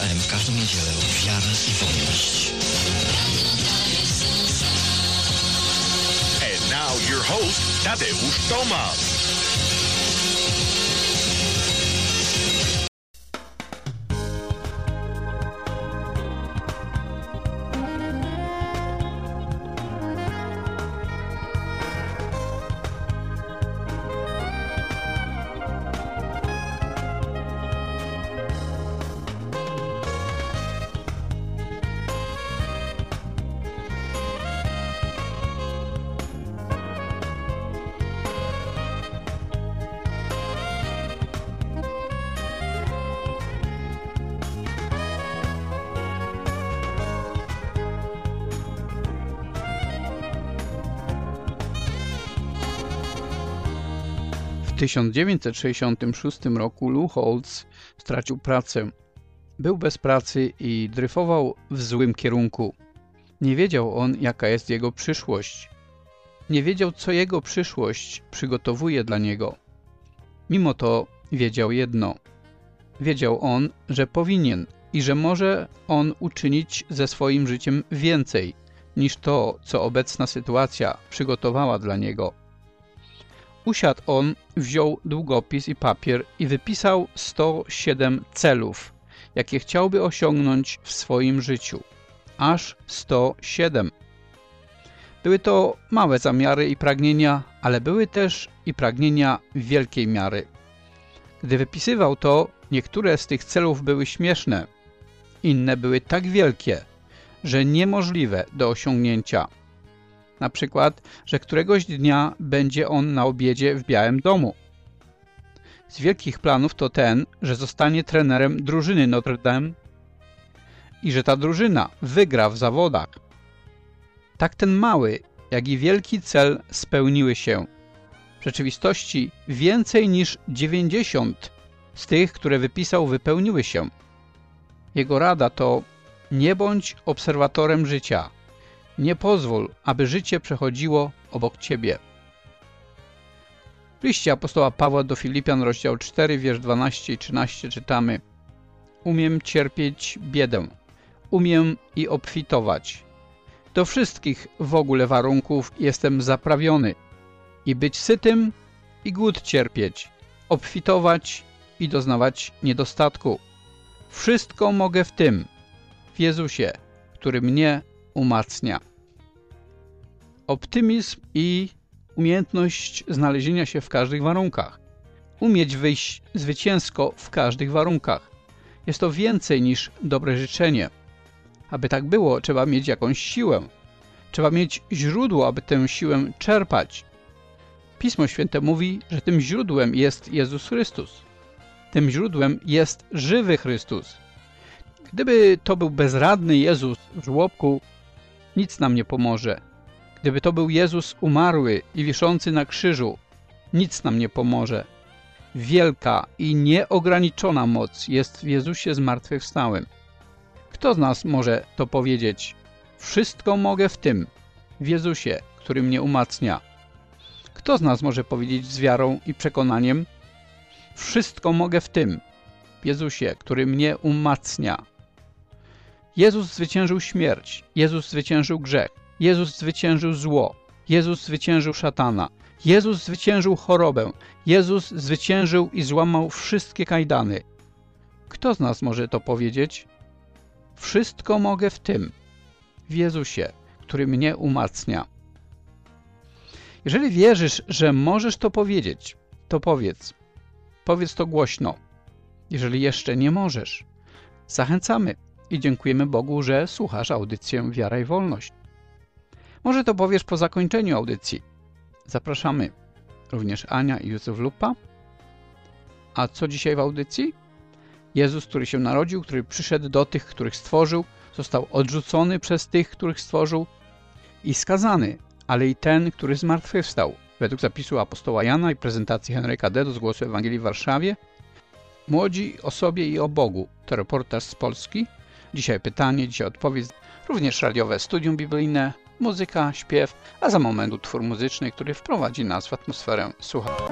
AM w każdą niedzielę. Wiara i wolność. And now your host, Tadeusz Tomasz. W 1966 roku Lou Holtz stracił pracę. Był bez pracy i dryfował w złym kierunku. Nie wiedział on, jaka jest jego przyszłość. Nie wiedział, co jego przyszłość przygotowuje dla niego. Mimo to wiedział jedno. Wiedział on, że powinien i że może on uczynić ze swoim życiem więcej niż to, co obecna sytuacja przygotowała dla niego. Usiadł on, wziął długopis i papier i wypisał 107 celów, jakie chciałby osiągnąć w swoim życiu. Aż 107. Były to małe zamiary i pragnienia, ale były też i pragnienia wielkiej miary. Gdy wypisywał to, niektóre z tych celów były śmieszne, inne były tak wielkie, że niemożliwe do osiągnięcia. Na przykład, że któregoś dnia będzie on na obiedzie w Białym Domu. Z wielkich planów to ten, że zostanie trenerem drużyny Notre Dame i że ta drużyna wygra w zawodach. Tak ten mały, jak i wielki cel spełniły się. W rzeczywistości więcej niż 90 z tych, które wypisał, wypełniły się. Jego rada to: nie bądź obserwatorem życia. Nie pozwól, aby życie przechodziło obok ciebie. W liście apostoła Pawła do Filipian, rozdział 4, wiersz 12 i 13 czytamy: umiem cierpieć biedę, umiem i obfitować. Do wszystkich w ogóle warunków jestem zaprawiony i być sytym i głód cierpieć, obfitować i doznawać niedostatku. Wszystko mogę w tym, w Jezusie, który mnie umacnia. Optymizm i umiejętność znalezienia się w każdych warunkach. Umieć wyjść zwycięsko w każdych warunkach. Jest to więcej niż dobre życzenie. Aby tak było, trzeba mieć jakąś siłę. Trzeba mieć źródło, aby tę siłę czerpać. Pismo Święte mówi, że tym źródłem jest Jezus Chrystus. Tym źródłem jest żywy Chrystus. Gdyby to był bezradny Jezus w żłobku, nic nam nie pomoże. Gdyby to był Jezus umarły i wiszący na krzyżu, nic nam nie pomoże. Wielka i nieograniczona moc jest w Jezusie zmartwychwstałym. Kto z nas może to powiedzieć? Wszystko mogę w tym, w Jezusie, który mnie umacnia. Kto z nas może powiedzieć z wiarą i przekonaniem? Wszystko mogę w tym, w Jezusie, który mnie umacnia. Jezus zwyciężył śmierć, Jezus zwyciężył grzech, Jezus zwyciężył zło, Jezus zwyciężył szatana, Jezus zwyciężył chorobę, Jezus zwyciężył i złamał wszystkie kajdany. Kto z nas może to powiedzieć? Wszystko mogę w tym, w Jezusie, który mnie umacnia. Jeżeli wierzysz, że możesz to powiedzieć, to powiedz. Powiedz to głośno. Jeżeli jeszcze nie możesz, zachęcamy i dziękujemy Bogu, że słuchasz audycję Wiara i Wolność. Może to powiesz po zakończeniu audycji. Zapraszamy również Ania i Józef Lupa. A co dzisiaj w audycji? Jezus, który się narodził, który przyszedł do tych, których stworzył, został odrzucony przez tych, których stworzył i skazany, ale i ten, który zmartwychwstał. Według zapisu apostoła Jana i prezentacji Henryka D. z Głosu Ewangelii w Warszawie. Młodzi o sobie i o Bogu. To reportaż z Polski. Dzisiaj pytanie, dzisiaj odpowiedź. Również radiowe studium biblijne, muzyka, śpiew, a za moment utwór muzyczny, który wprowadzi nas w atmosferę słuchania.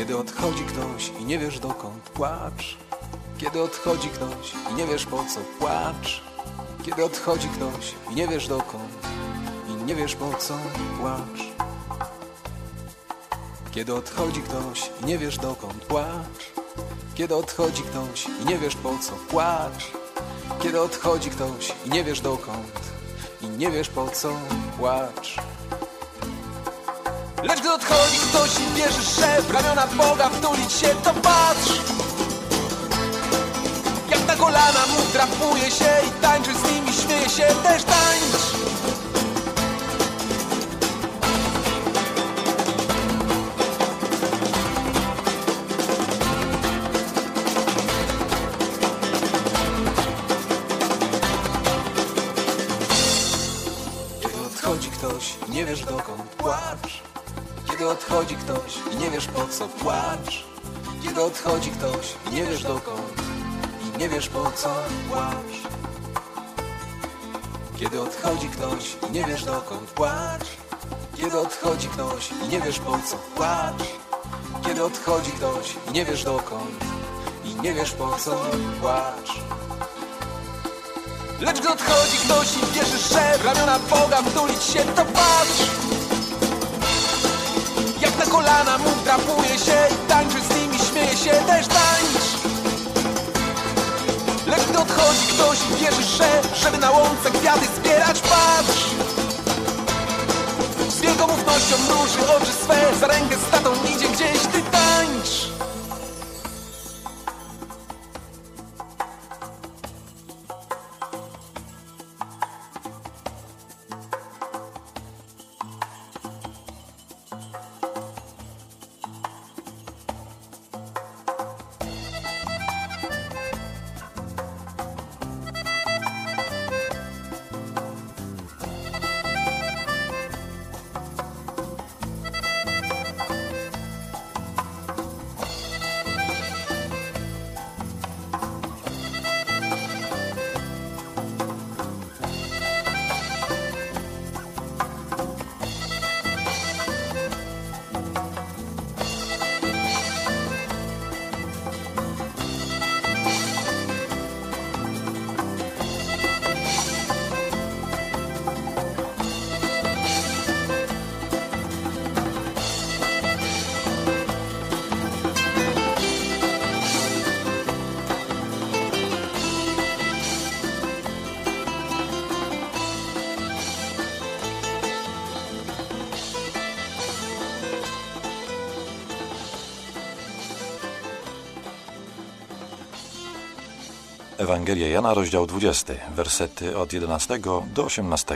Kiedy odchodzi ktoś i nie wiesz dokąd, płacz. Kiedy odchodzi ktoś i nie wiesz po co, płacz. Kiedy odchodzi ktoś i nie wiesz dokąd i nie wiesz po co, płacz. Kiedy odchodzi ktoś i nie wiesz dokąd, płacz. Kiedy odchodzi ktoś i nie wiesz po co, płacz. Kiedy odchodzi ktoś i nie wiesz dokąd i nie wiesz po co, płacz. Lecz gdy odchodzi ktoś i wierzysz, że w ramiona Boga wtulić się, to patrz. Jak na kolana mu drapuje się i tańczy z nimi, śmieje się, też tańcz. Kiedy odchodzi ktoś i nie wiesz dokąd, płacz. Kiedy odchodzi ktoś i nie wiesz po co, płacz. Kiedy odchodzi ktoś i nie wiesz dokąd i nie wiesz po co, płacz. Kiedy odchodzi ktoś i nie wiesz dokąd, płacz. Kiedy odchodzi ktoś i nie wiesz po co, płacz. Kiedy odchodzi ktoś i nie wiesz dokąd i nie wiesz po co, płacz. Lecz gdy odchodzi ktoś i wierzysz, że w ramiona Boga wtulić się, to patrz. Jak na kolana mu drapuje się i tańczy z nimi, śmieje się, też tańcz. Lecz gdy odchodzi ktoś i wierzysz, że żeby na łące kwiaty zbierać, patrz. Z wielkomównością mruży oczy swe, za rękę z tatą idzie gdzieś, ty tańcz. Ewangelia Jana, rozdział 20, wersety od 11 do 18.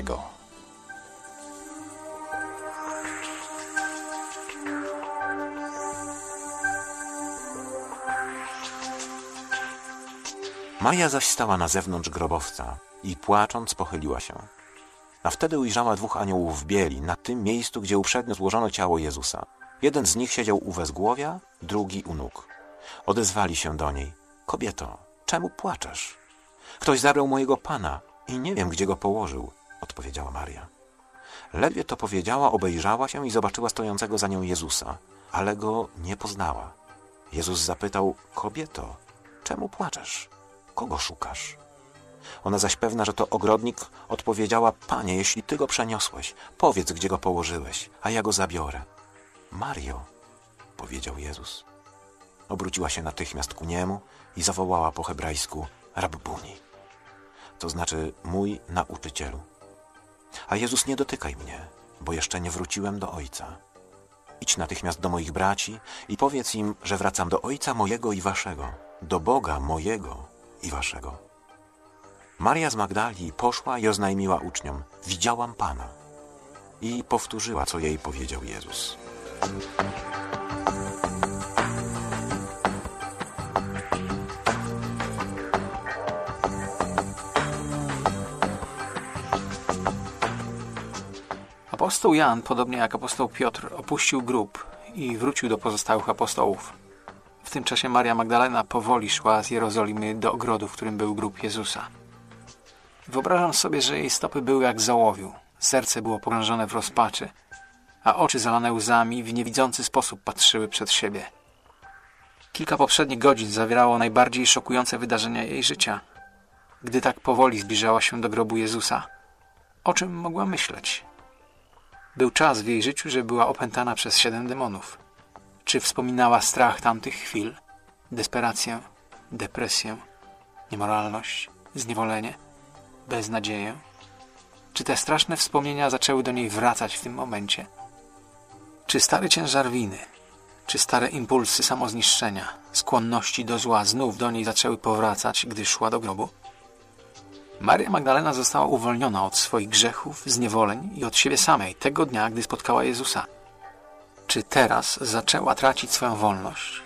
Maria zaś stała na zewnątrz grobowca i płacząc pochyliła się. A wtedy ujrzała dwóch aniołów w bieli na tym miejscu, gdzie uprzednio złożono ciało Jezusa. Jeden z nich siedział u wezgłowia, drugi u nóg. Odezwali się do niej: Kobieto, czemu płaczesz? Ktoś zabrał mojego Pana i nie wiem, gdzie go położył, odpowiedziała Maria. Ledwie to powiedziała, obejrzała się i zobaczyła stojącego za nią Jezusa, ale go nie poznała. Jezus zapytał: Kobieto, czemu płaczesz? Kogo szukasz? Ona zaś pewna, że to ogrodnik, odpowiedziała: Panie, jeśli Ty go przeniosłeś, powiedz, gdzie go położyłeś, a ja go zabiorę. Mario, powiedział Jezus. Obróciła się natychmiast ku niemu i zawołała po hebrajsku: Rabbuni, to znaczy mój nauczycielu. A Jezus: nie dotykaj mnie, bo jeszcze nie wróciłem do Ojca. Idź natychmiast do moich braci i powiedz im, że wracam do Ojca mojego i waszego, do Boga mojego i waszego. Maria z Magdali poszła i oznajmiła uczniom: widziałam Pana. I powtórzyła, co jej powiedział Jezus. Apostoł Jan, podobnie jak apostoł Piotr, opuścił grób i wrócił do pozostałych apostołów. W tym czasie Maria Magdalena powoli szła z Jerozolimy do ogrodu, w którym był grób Jezusa. Wyobrażam sobie, że jej stopy były jak z ołowiu, serce było pogrążone w rozpaczy, a oczy zalane łzami w niewidzący sposób patrzyły przed siebie. Kilka poprzednich godzin zawierało najbardziej szokujące wydarzenia jej życia. Gdy tak powoli zbliżała się do grobu Jezusa, o czym mogła myśleć? Był czas w jej życiu, że była opętana przez 7 demonów. Czy wspominała strach tamtych chwil, desperację, depresję, niemoralność, zniewolenie, beznadzieję? Czy te straszne wspomnienia zaczęły do niej wracać w tym momencie? Czy stary ciężar winy, czy stare impulsy samozniszczenia, skłonności do zła znów do niej zaczęły powracać, gdy szła do grobu? Maria Magdalena została uwolniona od swoich grzechów, zniewoleń i od siebie samej tego dnia, gdy spotkała Jezusa. Czy teraz zaczęła tracić swoją wolność?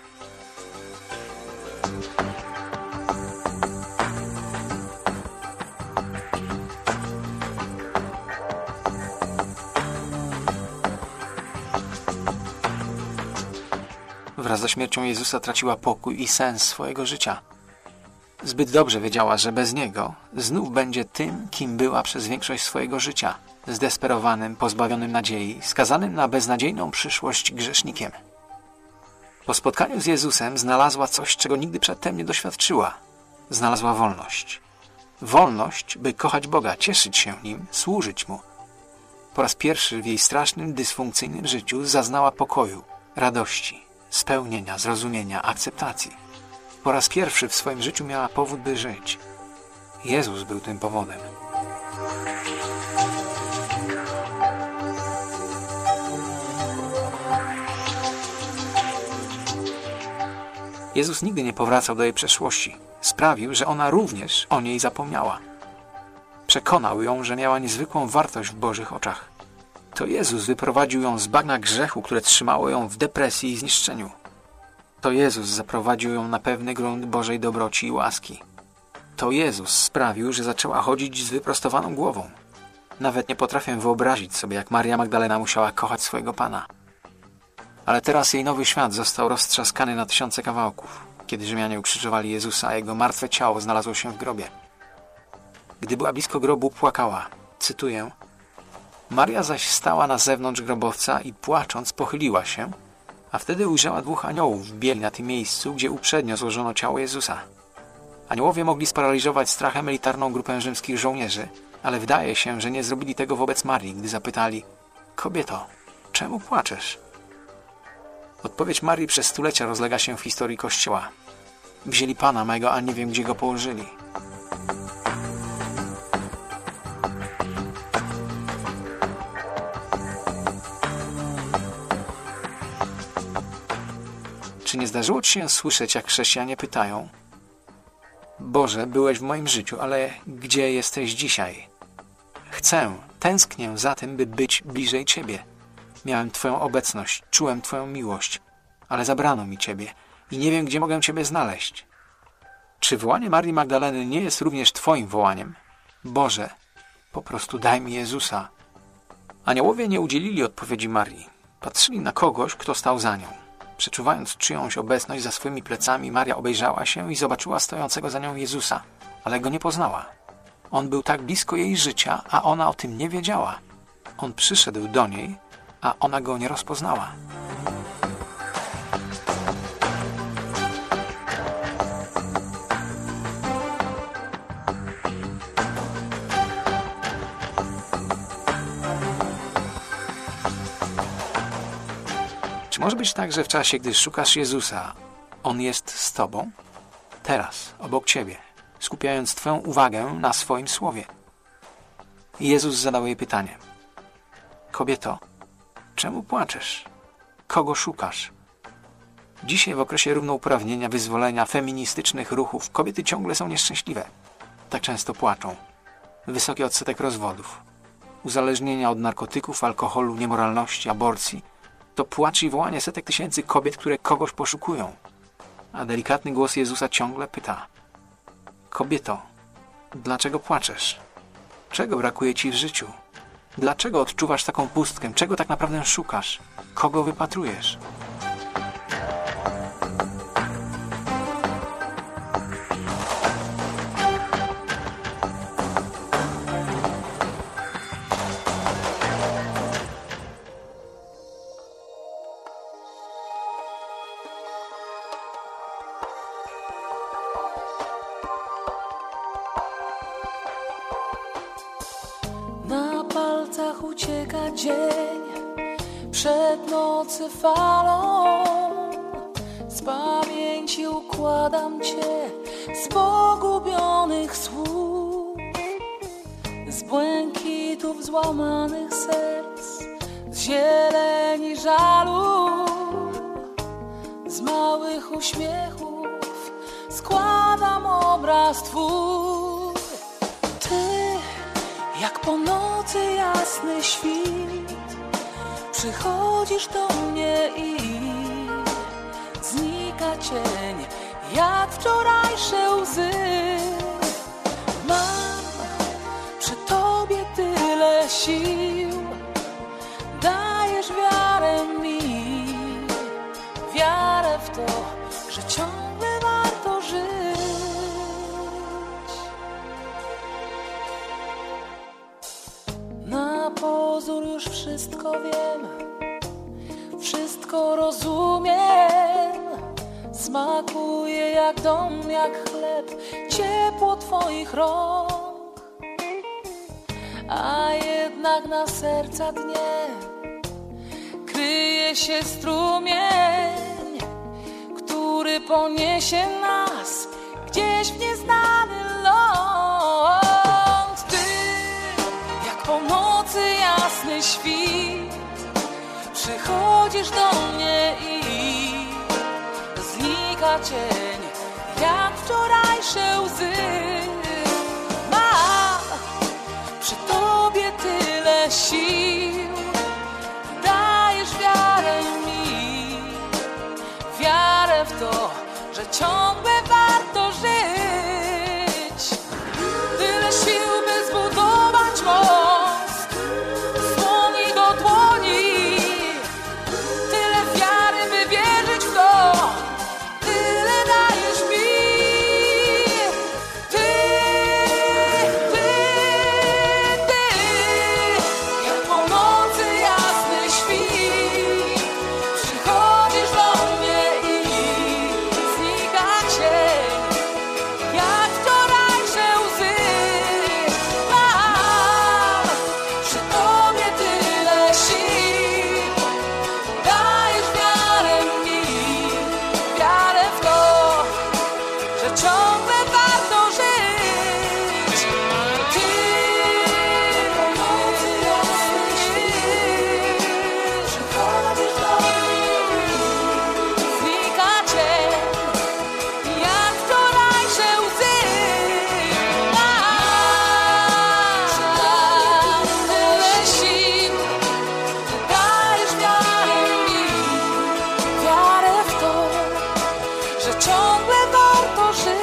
Wraz ze śmiercią Jezusa traciła pokój i sens swojego życia. Zbyt dobrze wiedziała, że bez Niego znów będzie tym, kim była przez większość swojego życia, zdesperowanym, pozbawionym nadziei, skazanym na beznadziejną przyszłość grzesznikiem. Po spotkaniu z Jezusem znalazła coś, czego nigdy przedtem nie doświadczyła. Znalazła wolność. Wolność, by kochać Boga, cieszyć się Nim, służyć Mu. Po raz pierwszy w jej strasznym, dysfunkcyjnym życiu zaznała pokoju, radości, spełnienia, zrozumienia, akceptacji. Po raz pierwszy w swoim życiu miała powód, by żyć. Jezus był tym powodem. Jezus nigdy nie powracał do jej przeszłości. Sprawił, że ona również o niej zapomniała. Przekonał ją, że miała niezwykłą wartość w Bożych oczach. To Jezus wyprowadził ją z bagna grzechu, które trzymało ją w depresji i zniszczeniu. To Jezus zaprowadził ją na pewny grunt Bożej dobroci i łaski. To Jezus sprawił, że zaczęła chodzić z wyprostowaną głową. Nawet nie potrafię wyobrazić sobie, jak Maria Magdalena musiała kochać swojego Pana. Ale teraz jej nowy świat został roztrzaskany na 1000 kawałków, kiedy Rzymianie ukrzyżowali Jezusa, a Jego martwe ciało znalazło się w grobie. Gdy była blisko grobu, płakała. Cytuję: Maria zaś stała na zewnątrz grobowca i płacząc pochyliła się, a wtedy ujrzała 2 aniołów w bieli na tym miejscu, gdzie uprzednio złożono ciało Jezusa. Aniołowie mogli sparaliżować strachem elitarną grupę rzymskich żołnierzy, ale wydaje się, że nie zrobili tego wobec Marii, gdy zapytali: Kobieto, czemu płaczesz? Odpowiedź Marii przez stulecia rozlega się w historii Kościoła. Wzięli Pana mego, a nie wiem, gdzie go położyli. Czy nie zdarzyło ci się słyszeć, jak chrześcijanie pytają: Boże, byłeś w moim życiu, ale gdzie jesteś dzisiaj? Tęsknię za tym, by być bliżej Ciebie. Miałem Twoją obecność, czułem Twoją miłość, ale zabrano mi Ciebie i nie wiem, gdzie mogę Ciebie znaleźć. Czy wołanie Marii Magdaleny nie jest również Twoim wołaniem? Boże, po prostu daj mi Jezusa. Aniołowie nie udzielili odpowiedzi Marii. Patrzyli na kogoś, kto stał za nią. Przeczuwając czyjąś obecność za swoimi plecami, Maria obejrzała się i zobaczyła stojącego za nią Jezusa, ale go nie poznała. On był tak blisko jej życia, a ona o tym nie wiedziała. On przyszedł do niej, a ona go nie rozpoznała. Czy może być tak, że w czasie, gdy szukasz Jezusa, On jest z Tobą? Teraz, obok Ciebie, skupiając Twoją uwagę na swoim słowie. I Jezus zadał jej pytanie: Kobieto, czemu płaczesz? Kogo szukasz? Dzisiaj w okresie równouprawnienia, wyzwolenia, feministycznych ruchów kobiety ciągle są nieszczęśliwe. Tak często płaczą. Wysoki odsetek rozwodów, uzależnienia od narkotyków, alkoholu, niemoralności, aborcji. To płacz i wołanie setek tysięcy kobiet, które kogoś poszukują. A delikatny głos Jezusa ciągle pyta: Kobieto, dlaczego płaczesz? Czego brakuje Ci w życiu? Dlaczego odczuwasz taką pustkę? Czego tak naprawdę szukasz? Kogo wypatrujesz? zmrok ucieka dzień, przed nocy falą. Z pamięci układam Cię z pogubionych słów, z błękitów złamanych serc, z zieleni żalu, z małych uśmiechów składam obraz Twój. Ty, jak po nocy jasny świt, przychodzisz do mnie i znika cień, jak wczorajsze łzy. Mam przy Tobie tyle sił, dajesz wiarę mi, wiarę w to, że ciągle warto żyć. Na pozór już wszystko wiem, wszystko rozumiem. Smakuje jak dom, jak chleb, ciepło Twoich rąk. A jednak na serca dnie kryje się strumień, który poniesie nas gdzieś w nieznany ląd. Ty, jak po nocy jasny świt, przychodzisz do mnie i znika cień, jak wczorajsze łzy. Mam przy Tobie tyle sił, dajesz wiarę mi, wiarę w to, że ciągle warto żyć. Tyle sił, by zbudować most z dłoni do dłoni, tyle wiary, by wierzyć w to, tyle dajesz mi. Ty, jak po nocy jasny świt, przychodzisz do mnie i znika cień, jak wczorajsze łzy. Mam przy Tobie tyle sił, dajesz wiarę mi, wiarę w to, że ciągle warto żyć. Ty, po nocy jasny świt, przychodzisz do mnie, znika cień, jak wczorajsze łzy. Mam tyle sił, dajesz wiarę mi, wiarę w to, że ciągle warto żyć.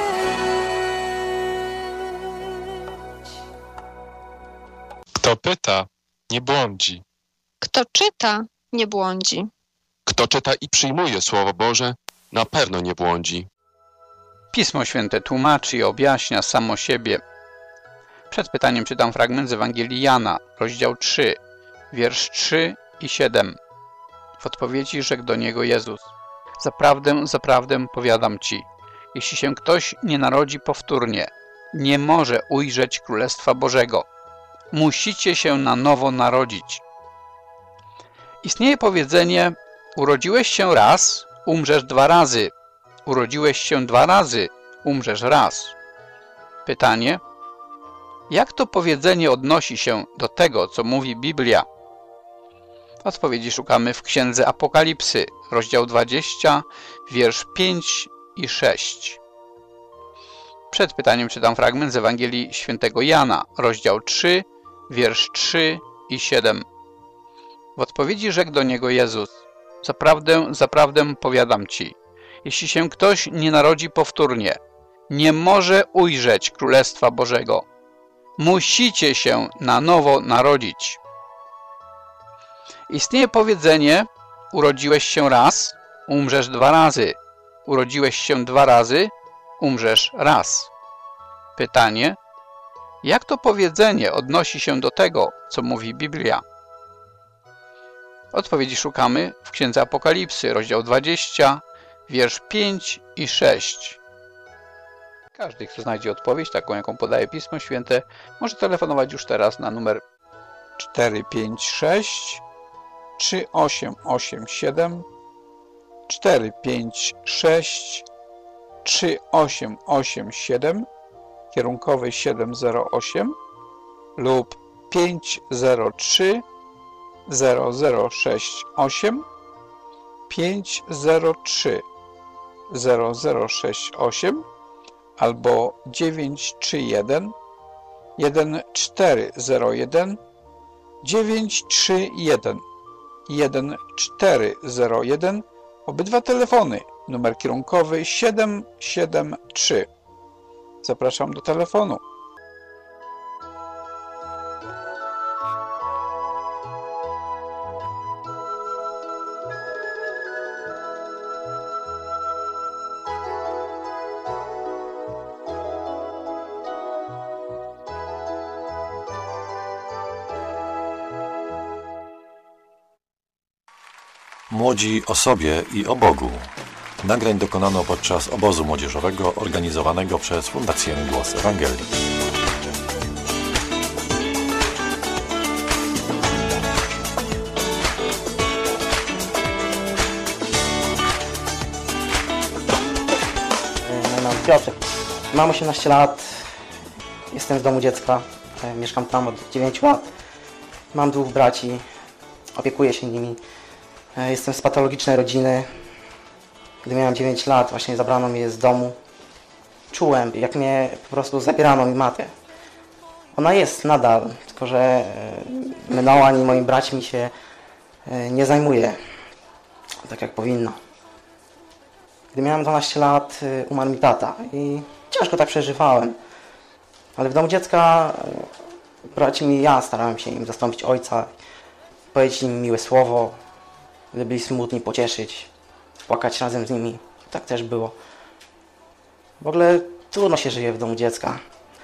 Kto pyta, nie błądzi. Kto czyta, nie błądzi. Kto czyta i przyjmuje Słowo Boże, na pewno nie błądzi. Pismo Święte tłumaczy i objaśnia samo siebie. Przed pytaniem czytam fragment z Ewangelii Jana, rozdział 3, wiersz 3 i 7. W odpowiedzi rzekł do niego Jezus: Zaprawdę, zaprawdę powiadam Ci, jeśli się ktoś nie narodzi powtórnie, nie może ujrzeć Królestwa Bożego. Musicie się na nowo narodzić. Istnieje powiedzenie: urodziłeś się raz, umrzesz 2 razy. Urodziłeś się 2 razy, umrzesz raz. Pytanie: jak to powiedzenie odnosi się do tego, co mówi Biblia? Odpowiedzi szukamy w Księdze Apokalipsy, rozdział 20, wiersz 5 i 6. Przed pytaniem czytam fragment z Ewangelii Świętego Jana, rozdział 3, wiersz 3 i 7. W odpowiedzi rzekł do niego Jezus: Zaprawdę, zaprawdę powiadam Ci, jeśli się ktoś nie narodzi powtórnie, nie może ujrzeć Królestwa Bożego. Musicie się na nowo narodzić. Istnieje powiedzenie: urodziłeś się raz, umrzesz 2 razy. Urodziłeś się 2 razy, umrzesz raz. Pytanie: jak to powiedzenie odnosi się do tego, co mówi Biblia? Odpowiedzi szukamy w Księdze Apokalipsy, rozdział 20, wiersz 5 i 6. Każdy, kto znajdzie odpowiedź, taką jaką podaje Pismo Święte, może telefonować już teraz na numer 456 3887 456 3887 kierunkowy 708 lub 503 0068 503 0068 albo 931 1401 931 1401. Obydwa telefony, numer kierunkowy 773. Zapraszam do telefonu. Młodzi o sobie i o Bogu. Nagrań dokonano podczas obozu młodzieżowego organizowanego przez Fundację Głos Ewangelii. Mam Piotr. Mam 18 lat. Jestem w domu dziecka. Mieszkam tam od 9 lat. Mam 2 braci. Opiekuję się nimi. Jestem z patologicznej rodziny. Gdy miałem 9 lat, właśnie zabrano mnie z domu. Czułem, jak mnie po prostu zabierano mi matkę. Ona jest nadal, tylko że mną ani moimi braćmi się nie zajmuje tak jak powinno. Gdy miałem 12 lat, umarł mi tata i ciężko tak przeżywałem. Ale w domu dziecka braćmi i ja starałem się im zastąpić ojca, powiedzieć im miłe słowo, gdy byli smutni, pocieszyć, płakać razem z nimi. Tak też było. W ogóle trudno się żyje w domu dziecka,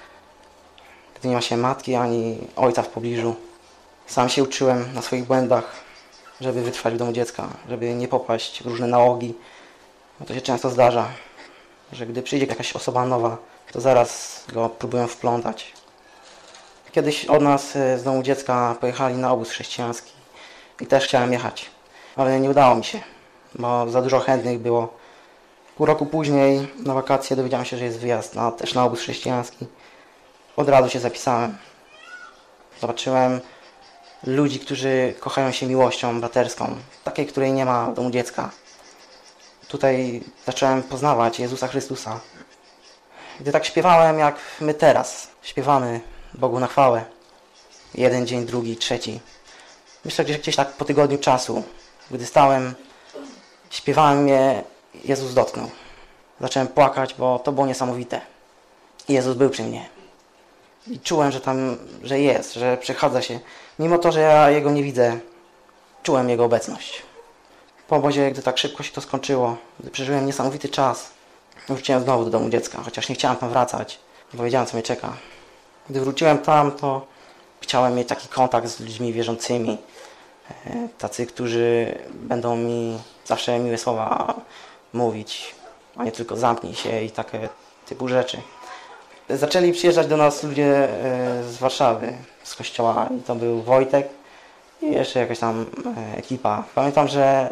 gdy nie ma się matki ani ojca w pobliżu. Sam się uczyłem na swoich błędach, żeby wytrwać w domu dziecka, żeby nie popaść w różne nałogi. Bo to się często zdarza, że gdy przyjdzie jakaś osoba nowa, to zaraz go próbują wplątać. Kiedyś od nas z domu dziecka pojechali na obóz chrześcijański i też chciałem jechać, ale nie udało mi się, bo za dużo chętnych było. Pół roku później na wakacje dowiedziałem się, że jest wyjazd też na obóz chrześcijański. Od razu się zapisałem. Zobaczyłem ludzi, którzy kochają się miłością braterską, takiej, której nie ma w domu dziecka. Tutaj zacząłem poznawać Jezusa Chrystusa. Gdy tak śpiewałem, jak my teraz śpiewamy Bogu na chwałę. Jeden dzień, drugi, trzeci. Myślę, że gdzieś tak po tygodniu czasu, gdy stałem, śpiewałem, mnie Jezus dotknął. Zacząłem płakać, bo to było niesamowite. I Jezus był przy mnie. I czułem, że jest, że przechadza się. Mimo to, że ja Jego nie widzę, czułem Jego obecność. Po obozie, gdy tak szybko się to skończyło, gdy przeżyłem niesamowity czas, wróciłem znowu do domu dziecka, chociaż nie chciałem tam wracać, bo wiedziałem, co mnie czeka. Gdy wróciłem tam, to chciałem mieć taki kontakt z ludźmi wierzącymi, tacy, którzy będą mi zawsze miłe słowa mówić, a nie tylko zamknij się i takie typu rzeczy. Zaczęli przyjeżdżać do nas ludzie z Warszawy, z kościoła, i to był Wojtek i jeszcze jakaś tam ekipa. Pamiętam, że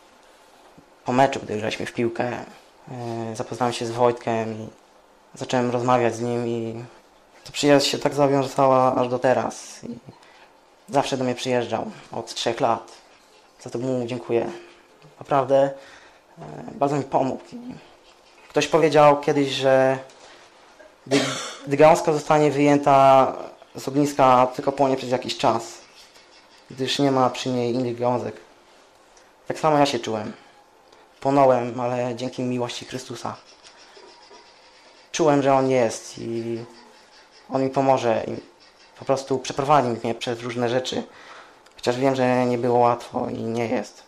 po meczu, gdy graliśmy w piłkę, zapoznałem się z Wojtkiem i zacząłem rozmawiać z nim i to przyjaźń się tak zawiązała aż do teraz. I zawsze do mnie przyjeżdżał od 3 lat. Za to mu dziękuję. Naprawdę bardzo mi pomógł. Ktoś powiedział kiedyś, że gdy gałązka zostanie wyjęta z ogniska, tylko płonie przez jakiś czas, gdyż nie ma przy niej innych gałązek. Tak samo ja się czułem. Płonąłem, ale dzięki miłości Chrystusa. Czułem, że On jest i On mi pomoże i po prostu przeprowadzi mnie przez różne rzeczy. Chociaż wiem, że nie było łatwo i nie jest.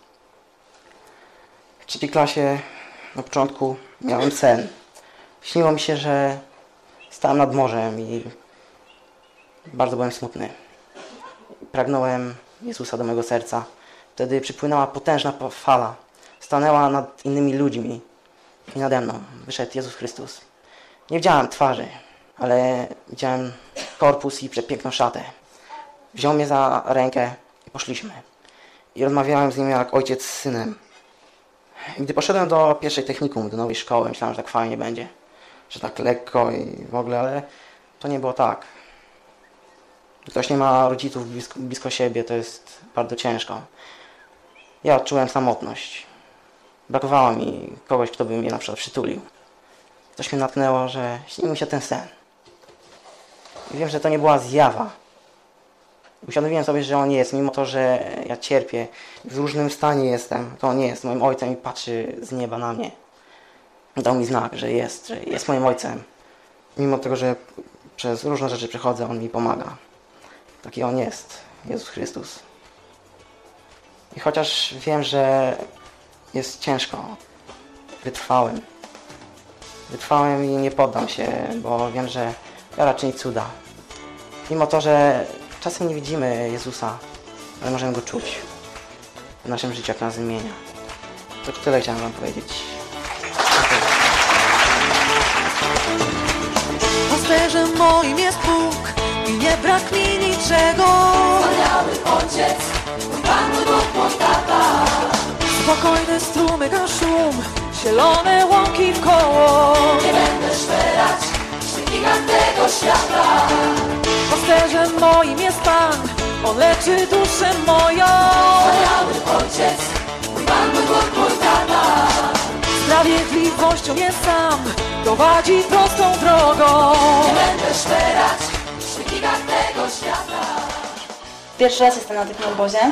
W 3. klasie na początku miałem sen. Śniło mi się, że stałem nad morzem i bardzo byłem smutny. Pragnąłem Jezusa do mego serca. Wtedy przypłynęła potężna fala. Stanęła nad innymi ludźmi i nade mną wyszedł Jezus Chrystus. Nie widziałem twarzy, ale widziałem korpus i przepiękną szatę. Wziął mnie za rękę i poszliśmy. I rozmawiałem z nim jak ojciec z synem. Gdy poszedłem do pierwszej technikum, do nowej szkoły, myślałem, że tak fajnie będzie. Że tak lekko i w ogóle, ale to nie było tak. Gdy ktoś nie ma rodziców blisko siebie, to jest bardzo ciężko. Ja odczułem samotność. Brakowało mi kogoś, kto by mnie na przykład przytulił. Coś mnie natknęło, że śnił mi się ten sen. I wiem, że to nie była zjawa. Uświadomiłem sobie, że on jest, mimo to, że ja cierpię, w różnym stanie jestem, to on jest moim ojcem i patrzy z nieba na mnie. Dał mi znak, że jest moim ojcem. Mimo tego, że przez różne rzeczy przechodzę, on mi pomaga. Taki on jest, Jezus Chrystus. I chociaż wiem, że jest ciężko, wytrwałem. Wytrwałem i nie poddam się, bo wiem, że wiara czyni cuda. Mimo to, że czasem nie widzimy Jezusa, ale możemy Go czuć w naszym życiu, jak nas zmienia. To tyle chciałem wam powiedzieć. Pasterzem moim jest Bóg i nie brak mi niczego. Wspaniały Ojciec, mój Pan, mój Bóg, mój Tata. Spokojny strumyk a szum, zielone łąki wkoło. Nie będę szperać w szpikach tego świata. Pasterzem moim jest Pan, On leczy duszę moją. Wspaniały Ojciec, mój Pan, mój Bóg, mój Tata. Sprawiedliwością jest sam, prowadzi prostą drogą. Nie będę szperać w szpikach tego świata. Pierwszy raz jestem na takim obozie.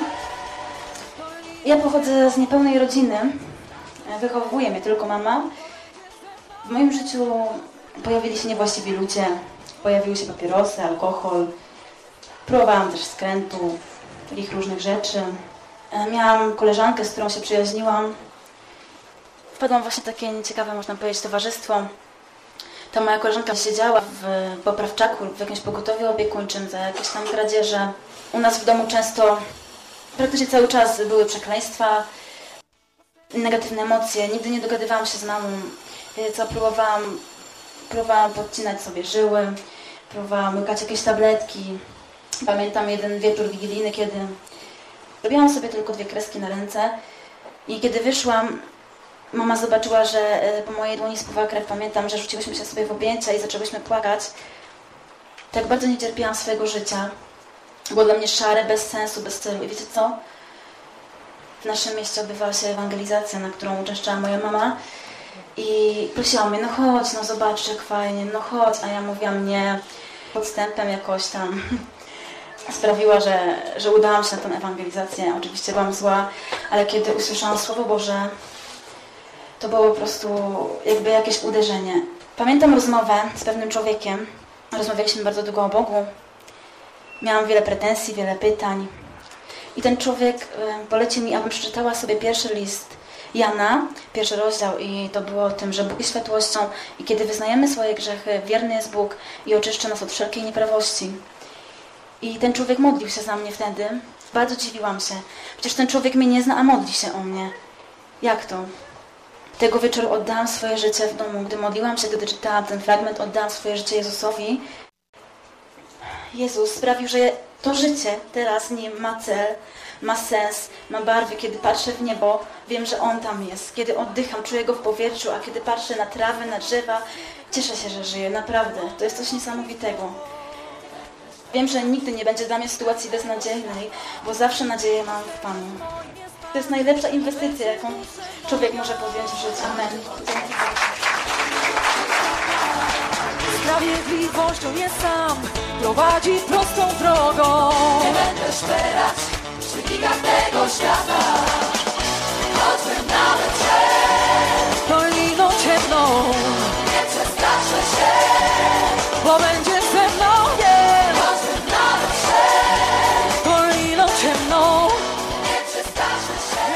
Ja pochodzę z niepełnej rodziny. Wychowuje mnie tylko mama. W moim życiu pojawili się niewłaściwi ludzie. Pojawiły się papierosy, alkohol. Próbowałam też skrętów, takich różnych rzeczy. Miałam koleżankę, z którą się przyjaźniłam. Wpadłam właśnie w takie nieciekawe, można powiedzieć, towarzystwo. Ta moja koleżanka siedziała w poprawczaku lub w jakimś pogotowiu opiekuńczym za jakieś tam kradzieże. U nas w domu często, praktycznie cały czas były przekleństwa, negatywne emocje. Nigdy nie dogadywałam się z mamą. Co próbowałam podcinać sobie żyły, próbowałam łykać jakieś tabletki. Pamiętam jeden wieczór wigilijny, kiedy robiłam sobie tylko 2 kreski na ręce i kiedy wyszłam, mama zobaczyła, że po mojej dłoni spływa krew. Pamiętam, że rzuciłyśmy się sobie w objęcia i zaczęłyśmy płakać. Tak bardzo nie cierpiałam swojego życia. Było dla mnie szare, bez sensu, bez celu. I wiecie co? W naszym mieście odbywała się ewangelizacja, na którą uczęszczała moja mama. I prosiła mnie, no chodź, no zobacz, jak fajnie, no chodź. A ja mówiłam nie. Podstępem jakoś tam sprawiła, że udałam się na tę ewangelizację. Oczywiście byłam zła, ale kiedy usłyszałam Słowo Boże, to było po prostu jakby jakieś uderzenie. Pamiętam rozmowę z pewnym człowiekiem. Rozmawialiśmy bardzo długo o Bogu. Miałam wiele pretensji, wiele pytań. I ten człowiek polecił mi, abym przeczytała sobie pierwszy list Jana, 1 rozdział. I to było o tym, że Bóg jest światłością i kiedy wyznajemy swoje grzechy, wierny jest Bóg i oczyszcza nas od wszelkiej nieprawości. I ten człowiek modlił się za mnie wtedy. Bardzo dziwiłam się. Przecież ten człowiek mnie nie zna, a modli się o mnie. Jak to? Tego wieczoru oddałam swoje życie w domu. Gdy modliłam się, gdy czytałam ten fragment, oddałam swoje życie Jezusowi. Jezus sprawił, że to życie teraz nie ma cel, ma sens, ma barwy. Kiedy patrzę w niebo, wiem, że On tam jest. Kiedy oddycham, czuję Go w powietrzu, a kiedy patrzę na trawę, na drzewa, cieszę się, że żyję. Naprawdę. To jest coś niesamowitego. Wiem, że nigdy nie będzie dla mnie sytuacji beznadziejnej, bo zawsze nadzieję mam w Panu. To jest najlepsza inwestycja, jaką człowiek może podjąć w życiu. Amen. Dzięki. Sprawiedliwością jest sam, prowadzi prostą drogą. Nie będę szperać w szpikach tego świata. Choćbym nawet się doliną ciemną, nie przestraszę się, bo będziesz ze mną, wiem. Choćbym nawet się doliną ciemną, nie przestraszę się.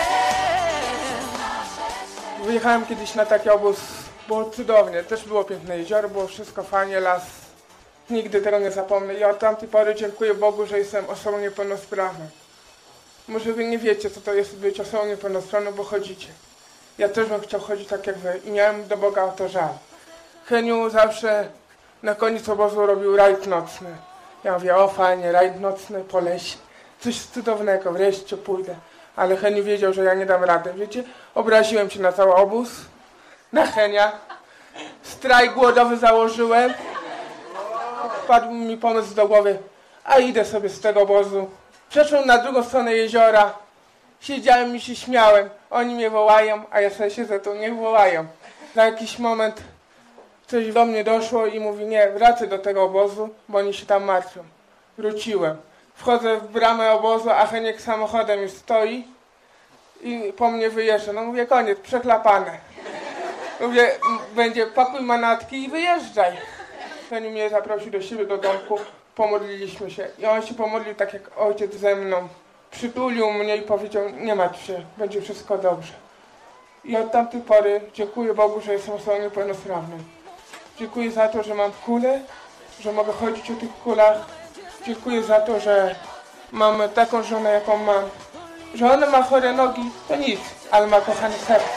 Wyjechałem kiedyś na taki obóz. Było cudownie, też było piękne jezioro, było wszystko fajnie, las. Nigdy tego nie zapomnę i od tamtej pory dziękuję Bogu, że jestem osobą niepełnosprawną. Może wy nie wiecie, co to jest być osobą niepełnosprawną, bo chodzicie. Ja też bym chciał chodzić tak jak wy i nie mam do Boga o to żal. Heniu zawsze na koniec obozu robił rajd nocny. Ja mówię, o fajnie, rajd nocny po lesie. Coś cudownego, wreszcie pójdę. Ale Heniu wiedział, że ja nie dam rady. Wiecie, obraziłem się na cały obóz, na Henia. Strajk głodowy założyłem. Wpadł mi pomysł do głowy, a idę sobie z tego obozu. Przeszłem na drugą stronę jeziora. Siedziałem i się śmiałem. Oni mnie wołają, a ja sobie siedzę tu, niech wołają. Za jakiś moment coś do mnie doszło i mówi, nie, wracaj do tego obozu, bo oni się tam martwią. Wróciłem. Wchodzę w bramę obozu, a Heniek samochodem już stoi i po mnie wyjeżdża. No mówię, koniec, przeklapane. Mówię, będzie pakuj manatki i wyjeżdżaj. Heniu mnie zaprosił do siebie do domku, pomodliliśmy się i on się pomodlił tak jak ojciec ze mną. Przytulił mnie i powiedział, nie martw się, będzie wszystko dobrze. I od tamtej pory dziękuję Bogu, że jestem osobą niepełnosprawną. Dziękuję za to, że mam kulę, że mogę chodzić o tych kulach. Dziękuję za to, że mam taką żonę, jaką mam. Że ona ma chore nogi, to nic, ale ma kochane serce.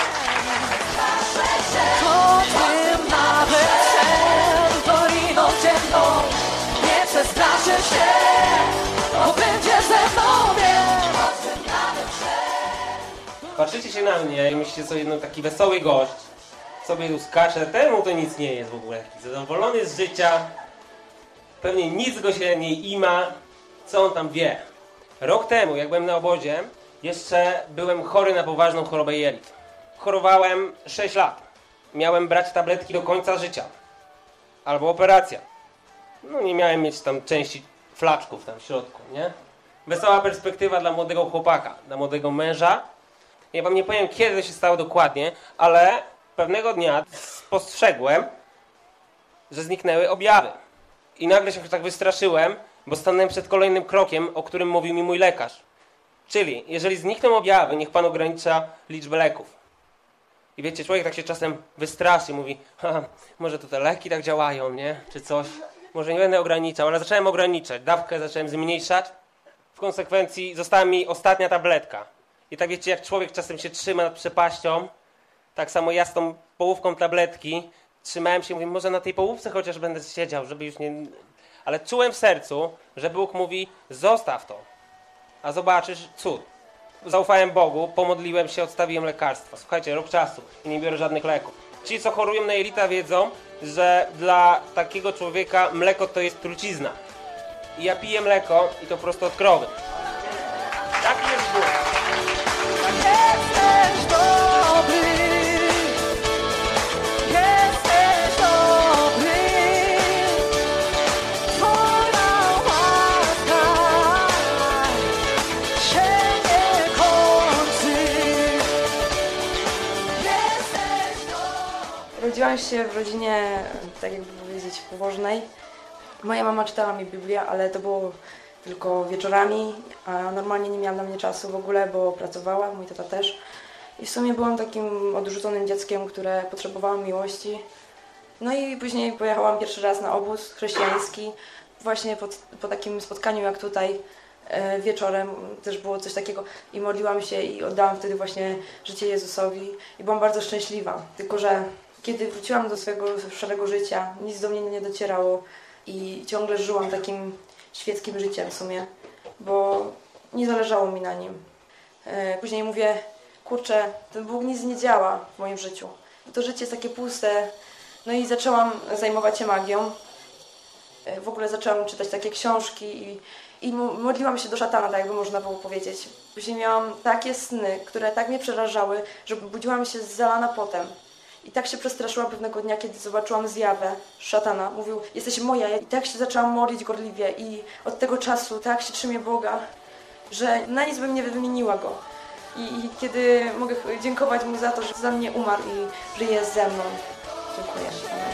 Choćbym nawet szedł doliną ciemną, nie przestraszę się, bo będzie ze mną, wiem. Choćbym nawet szedł. Patrzycie się na mnie i myślicie sobie, no taki wesoły gość sobie tu skacze, temu to nic nie jest w ogóle. Zadowolony z życia, pewnie nic go się nie ima, co on tam wie. Rok temu, jak byłem na obozie, jeszcze byłem chory na poważną chorobę jelit. Chorowałem 6 lat. Miałem brać tabletki do końca życia. Albo operacja. No nie miałem mieć tam części flaczków tam w środku, nie? Wesoła perspektywa dla młodego chłopaka, dla młodego męża. Ja wam nie powiem, kiedy to się stało dokładnie, ale pewnego dnia spostrzegłem, że zniknęły objawy. I nagle się tak wystraszyłem, bo stanąłem przed kolejnym krokiem, o którym mówił mi mój lekarz. Czyli, jeżeli znikną objawy, niech pan ogranicza liczbę leków. I wiecie, człowiek tak się czasem wystraszy, mówi, może to te leki tak działają, nie? Czy coś. Może nie będę ograniczał, ale zacząłem ograniczać. Dawkę zacząłem zmniejszać. W konsekwencji została mi ostatnia tabletka. I tak wiecie, jak człowiek czasem się trzyma nad przepaścią, tak samo ja z tą połówką tabletki trzymałem się, mówię, może na tej połówce chociaż będę siedział, żeby już nie... Ale czułem w sercu, że Bóg mówi, zostaw to, a zobaczysz cud. Zaufałem Bogu, pomodliłem się, odstawiłem lekarstwa. Słuchajcie, rok czasu i nie biorę żadnych leków. Ci, co chorują na jelita, wiedzą, że dla takiego człowieka mleko to jest trucizna. I ja piję mleko i to prosto od krowy. Taki jest Bóg. Jesteś dobry, jesteś dobry, Twoja łaska się nie kończy. Jesteś dobry. Urodziłam się w rodzinie, tak jakby powiedzieć, pobożnej. Moja mama czytała mi Biblię, ale to było tylko wieczorami, a normalnie nie miałam na mnie czasu w ogóle, bo pracowała, mój tata też. I w sumie byłam takim odrzuconym dzieckiem, które potrzebowało miłości. No i później pojechałam pierwszy raz na obóz chrześcijański, właśnie po takim spotkaniu jak tutaj wieczorem też było coś takiego i modliłam się i oddałam wtedy właśnie życie Jezusowi i byłam bardzo szczęśliwa. Tylko że kiedy wróciłam do swojego szarego życia, nic do mnie nie docierało i ciągle żyłam takim świeckim życiem w sumie, bo nie zależało mi na nim. Później mówię, kurczę, ten Bóg nic nie działa w moim życiu. To życie jest takie puste. No i zaczęłam zajmować się magią. W ogóle zaczęłam czytać takie książki i modliłam się do szatana, tak jakby można było powiedzieć. Później miałam takie sny, które tak mnie przerażały, że budziłam się zalana potem. I tak się przestraszyłam pewnego dnia, kiedy zobaczyłam zjawę szatana. Mówił, jesteś moja. I tak się zaczęłam modlić gorliwie i od tego czasu tak się trzymię Boga, że na nic bym nie wymieniła Go. I kiedy mogę dziękować Mu za to, że za mnie umarł i że jest ze mną. Dziękuję.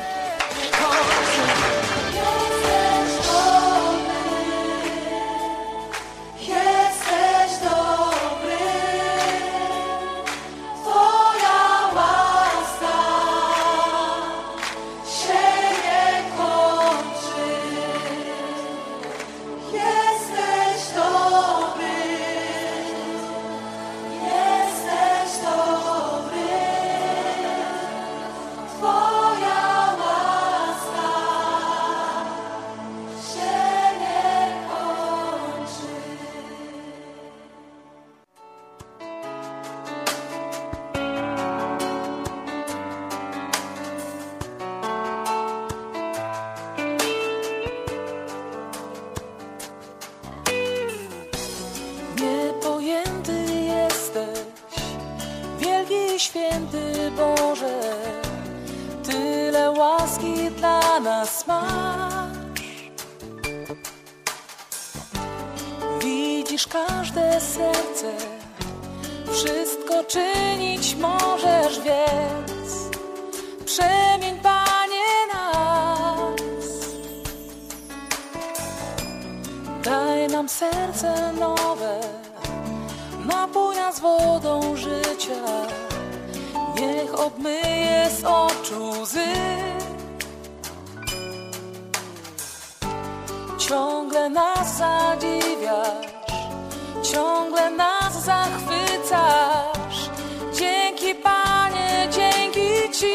Jesteś dobry, Twoja łaska się nie kończy. Jesteś dobry, jesteś dobry, Twoja łaska widzisz każde serce, wszystko czynić możesz, więc przemień, Panie, nas. Daj nam serce nowe, napój nas wodą życia, niech obmyje z oczu łzy. Ciągle nas zadziwiasz, ciągle nas zachwycasz. Dzięki, Panie, dzięki Ci.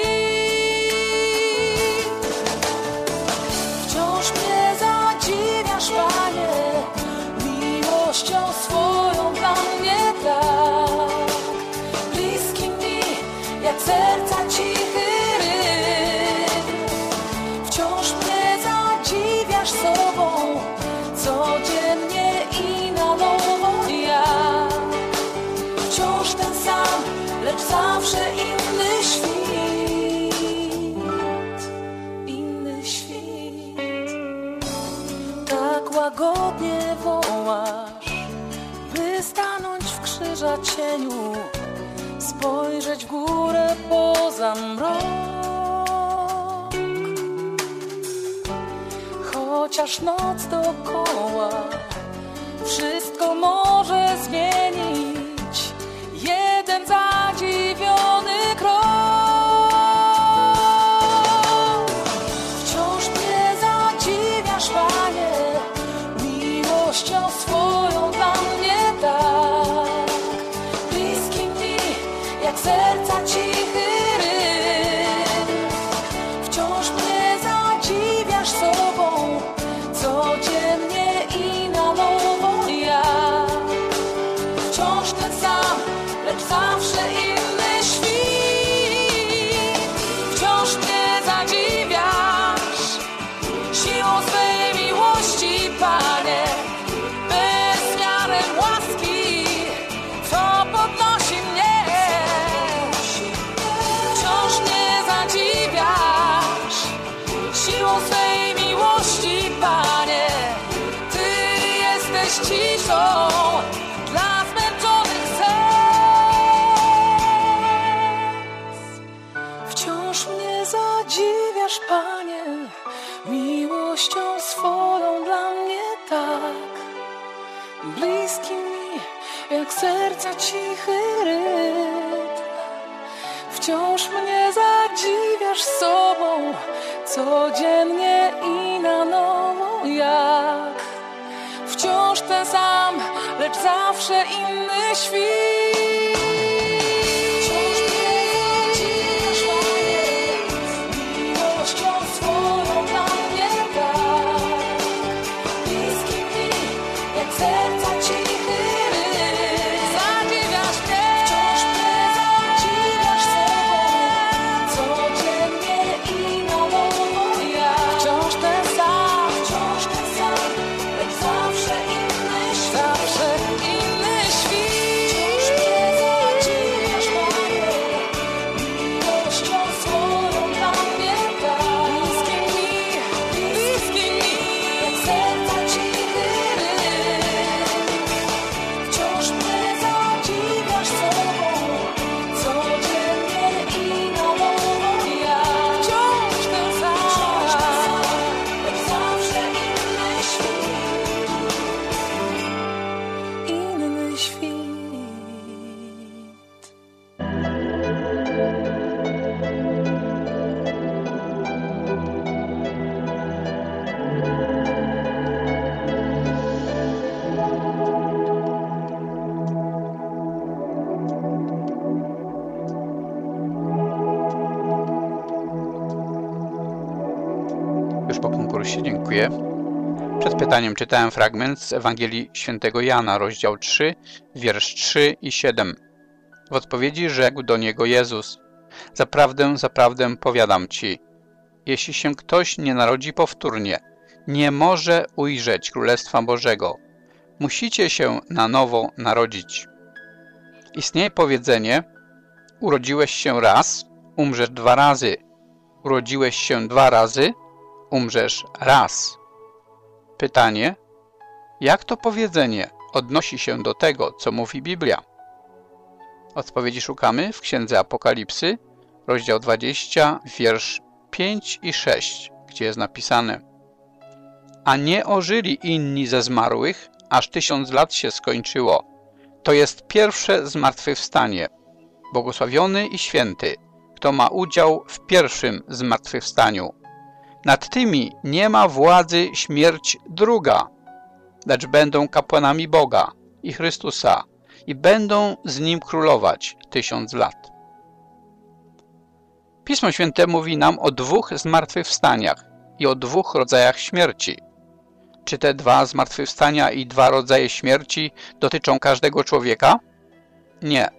Wciąż mnie zadziwiasz, Panie, miłością swoją dla mnie tak. Bliski mi jak serca cichy rytm. Wciąż mnie zadziwiasz sobą, codziennie i na nowo ja. Wciąż ten sam, lecz zawsze inny świt. Inny świt. Tak łagodnie wołasz, by stanąć w krzyża cieniu, spojrzeć w górę poza mrok. Chociaż noc dookoła wszystko może zmienić, jeden zadziwiony krok. Wciąż mnie zadziwiasz, Panie, miłością swoją dla mnie tak. Bliski mi jak serca cichy rytm. Wciąż mnie zadziwiasz sobą, codziennie i na nowo ja. Wciąż ten sam, lecz zawsze inny świt. Wciąż mnie zadziwiasz siłą swej miłości, Panie, bezmiarem łaski, co podnosi mnie. Wciąż mnie zadziwiasz siłą swej miłości, Panie. Ty jesteś ciszą dla zmęczonych serc. Wciąż mnie zadziwiasz, Panie, miłością swoją dla mnie tak. Bliski mi jak serca cichy rytm. Wciąż mnie zadziwiasz sobą, codziennie i na nowo jak. Wciąż ten sam, lecz zawsze inny świt. Wciąż mnie zadziwiasz, Panie, miłością swoją dla mnie tak. Bliski mi jak serca cichy rytm. Zadziwiasz mnie. Wciąż mnie zadziwiasz sobą, codziennie i na nowo ja. Wciąż ten sam, lecz zawsze inny świt. Zawsze inny świt. Wciąż mnie zadziwiasz, Panie, miłością swoją dla mnie tak. Bliski mi, jak serca cichy rytm. Wciąż mnie zadziwiasz sobą, codziennie i na nowo ja. Wciąż ten sam, lecz zawsze inny świt. Inny świt. Już po konkursie, dziękuję. Przed pytaniem czytałem fragment z Ewangelii Świętego Jana, rozdział 3, wiersz 3 i 7. W odpowiedzi rzekł do niego Jezus: Zaprawdę, zaprawdę powiadam ci, jeśli się ktoś nie narodzi powtórnie, nie może ujrzeć Królestwa Bożego. Musicie się na nowo narodzić. Istnieje powiedzenie: urodziłeś się raz, umrzesz 2 razy. Urodziłeś się 2 razy, umrzesz raz. Pytanie: jak to powiedzenie odnosi się do tego, co mówi Biblia? Odpowiedzi szukamy w Księdze Apokalipsy, rozdział 20, wiersz 5 i 6, gdzie jest napisane: A nie ożyli inni ze zmarłych, aż 1000 lat się skończyło. To jest pierwsze zmartwychwstanie. Błogosławiony i święty, kto ma udział w pierwszym zmartwychwstaniu. Nad tymi nie ma władzy śmierć druga, lecz będą kapłanami Boga i Chrystusa i będą z Nim królować 1000 lat. Pismo Święte mówi nam o 2 zmartwychwstaniach i o 2 rodzajach śmierci. Czy te 2 zmartwychwstania i 2 rodzaje śmierci dotyczą każdego człowieka? Nie.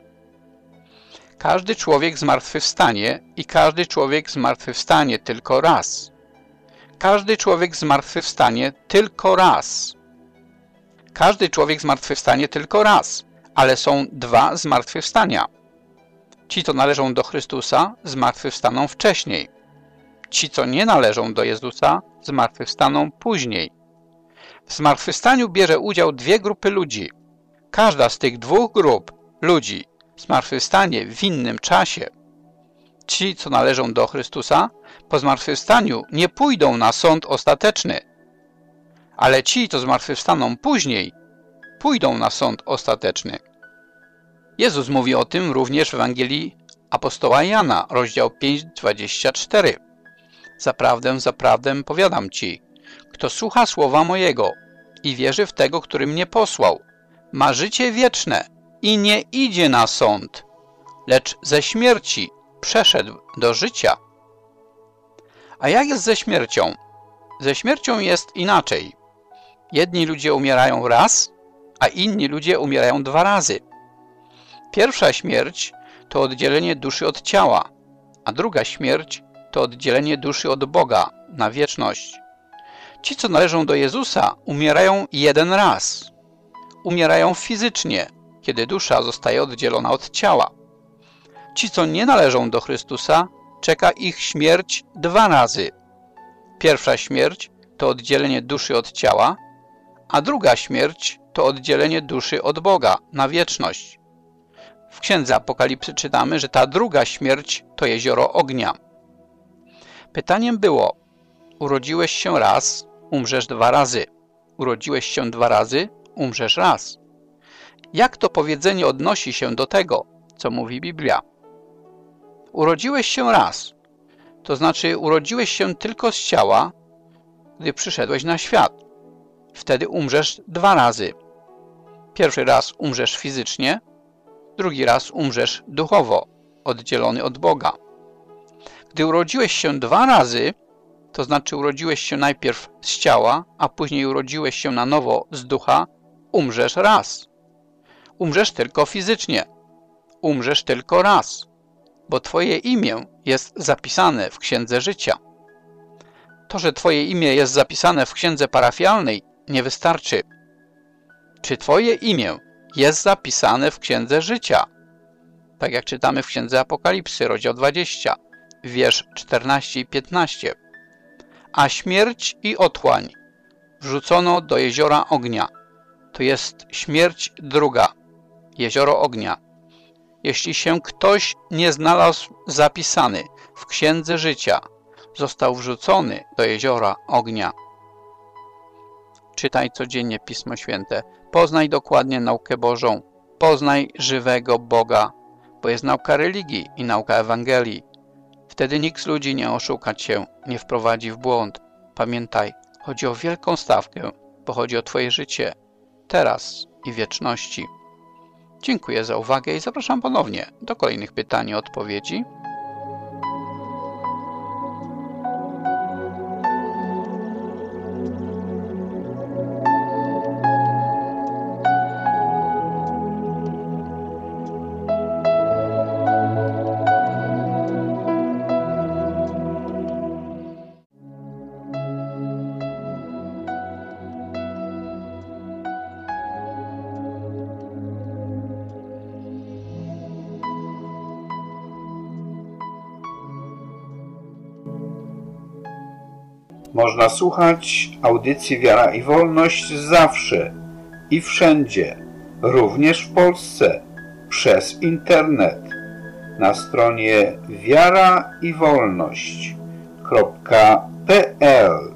Każdy człowiek zmartwychwstanie i każdy człowiek zmartwychwstanie tylko raz. Każdy człowiek zmartwychwstanie tylko raz. Każdy człowiek zmartwychwstanie tylko raz, ale są 2 zmartwychwstania. Ci, co należą do Chrystusa, zmartwychwstaną wcześniej. Ci, co nie należą do Jezusa, zmartwychwstaną później. W zmartwychwstaniu bierze udział 2 grupy ludzi. Każda z tych 2 grup ludzi zmartwychwstanie w innym czasie. Ci, co należą do Chrystusa, po zmartwychwstaniu nie pójdą na sąd ostateczny, ale ci, co zmartwychwstaną później, pójdą na sąd ostateczny. Jezus mówi o tym również w Ewangelii apostoła Jana, rozdział 5, 24. Zaprawdę, zaprawdę powiadam ci, kto słucha słowa mojego i wierzy w tego, który mnie posłał, ma życie wieczne i nie idzie na sąd, lecz ze śmierci przeszedł do życia. A jak jest ze śmiercią? Ze śmiercią jest inaczej. Jedni ludzie umierają raz, a inni ludzie umierają 2 razy. Pierwsza śmierć to oddzielenie duszy od ciała, a druga śmierć to oddzielenie duszy od Boga na wieczność. Ci, co należą do Jezusa, umierają 1 raz. Umierają fizycznie, kiedy dusza zostaje oddzielona od ciała. Ci, co nie należą do Chrystusa, czeka ich śmierć 2 razy. Pierwsza śmierć to oddzielenie duszy od ciała, a druga śmierć to oddzielenie duszy od Boga na wieczność. W Księdze Apokalipsy czytamy, że ta druga śmierć to jezioro ognia. Pytaniem było: urodziłeś się raz, umrzesz 2 razy. Urodziłeś się 2 razy, umrzesz raz. Jak to powiedzenie odnosi się do tego, co mówi Biblia? Urodziłeś się raz, to znaczy urodziłeś się tylko z ciała, gdy przyszedłeś na świat. Wtedy umrzesz 2 razy. Pierwszy raz umrzesz fizycznie, drugi raz umrzesz duchowo, oddzielony od Boga. Gdy urodziłeś się 2 razy, to znaczy urodziłeś się najpierw z ciała, a później urodziłeś się na nowo z ducha, umrzesz raz. Umrzesz tylko fizycznie. Umrzesz tylko raz, bo twoje imię jest zapisane w Księdze Życia. To, że twoje imię jest zapisane w księdze parafialnej, nie wystarczy. Czy twoje imię jest zapisane w Księdze Życia? Tak jak czytamy w Księdze Apokalipsy, rozdział 20, wiersz 14 i 15. A śmierć i otchłań wrzucono do jeziora ognia. To jest śmierć druga, jezioro ognia. Jeśli się ktoś nie znalazł zapisany w Księdze Życia, został wrzucony do jeziora ognia. Czytaj codziennie Pismo Święte. Poznaj dokładnie naukę Bożą. Poznaj żywego Boga, bo jest nauka religii i nauka Ewangelii. Wtedy nikt z ludzi nie oszuka cię, nie wprowadzi w błąd. Pamiętaj, chodzi o wielką stawkę, bo chodzi o twoje życie, teraz i wieczności. Dziękuję za uwagę i zapraszam ponownie do kolejnych pytań i odpowiedzi. Można słuchać audycji Wiara i Wolność zawsze i wszędzie, również w Polsce, przez internet na stronie wiaraiwolność.pl.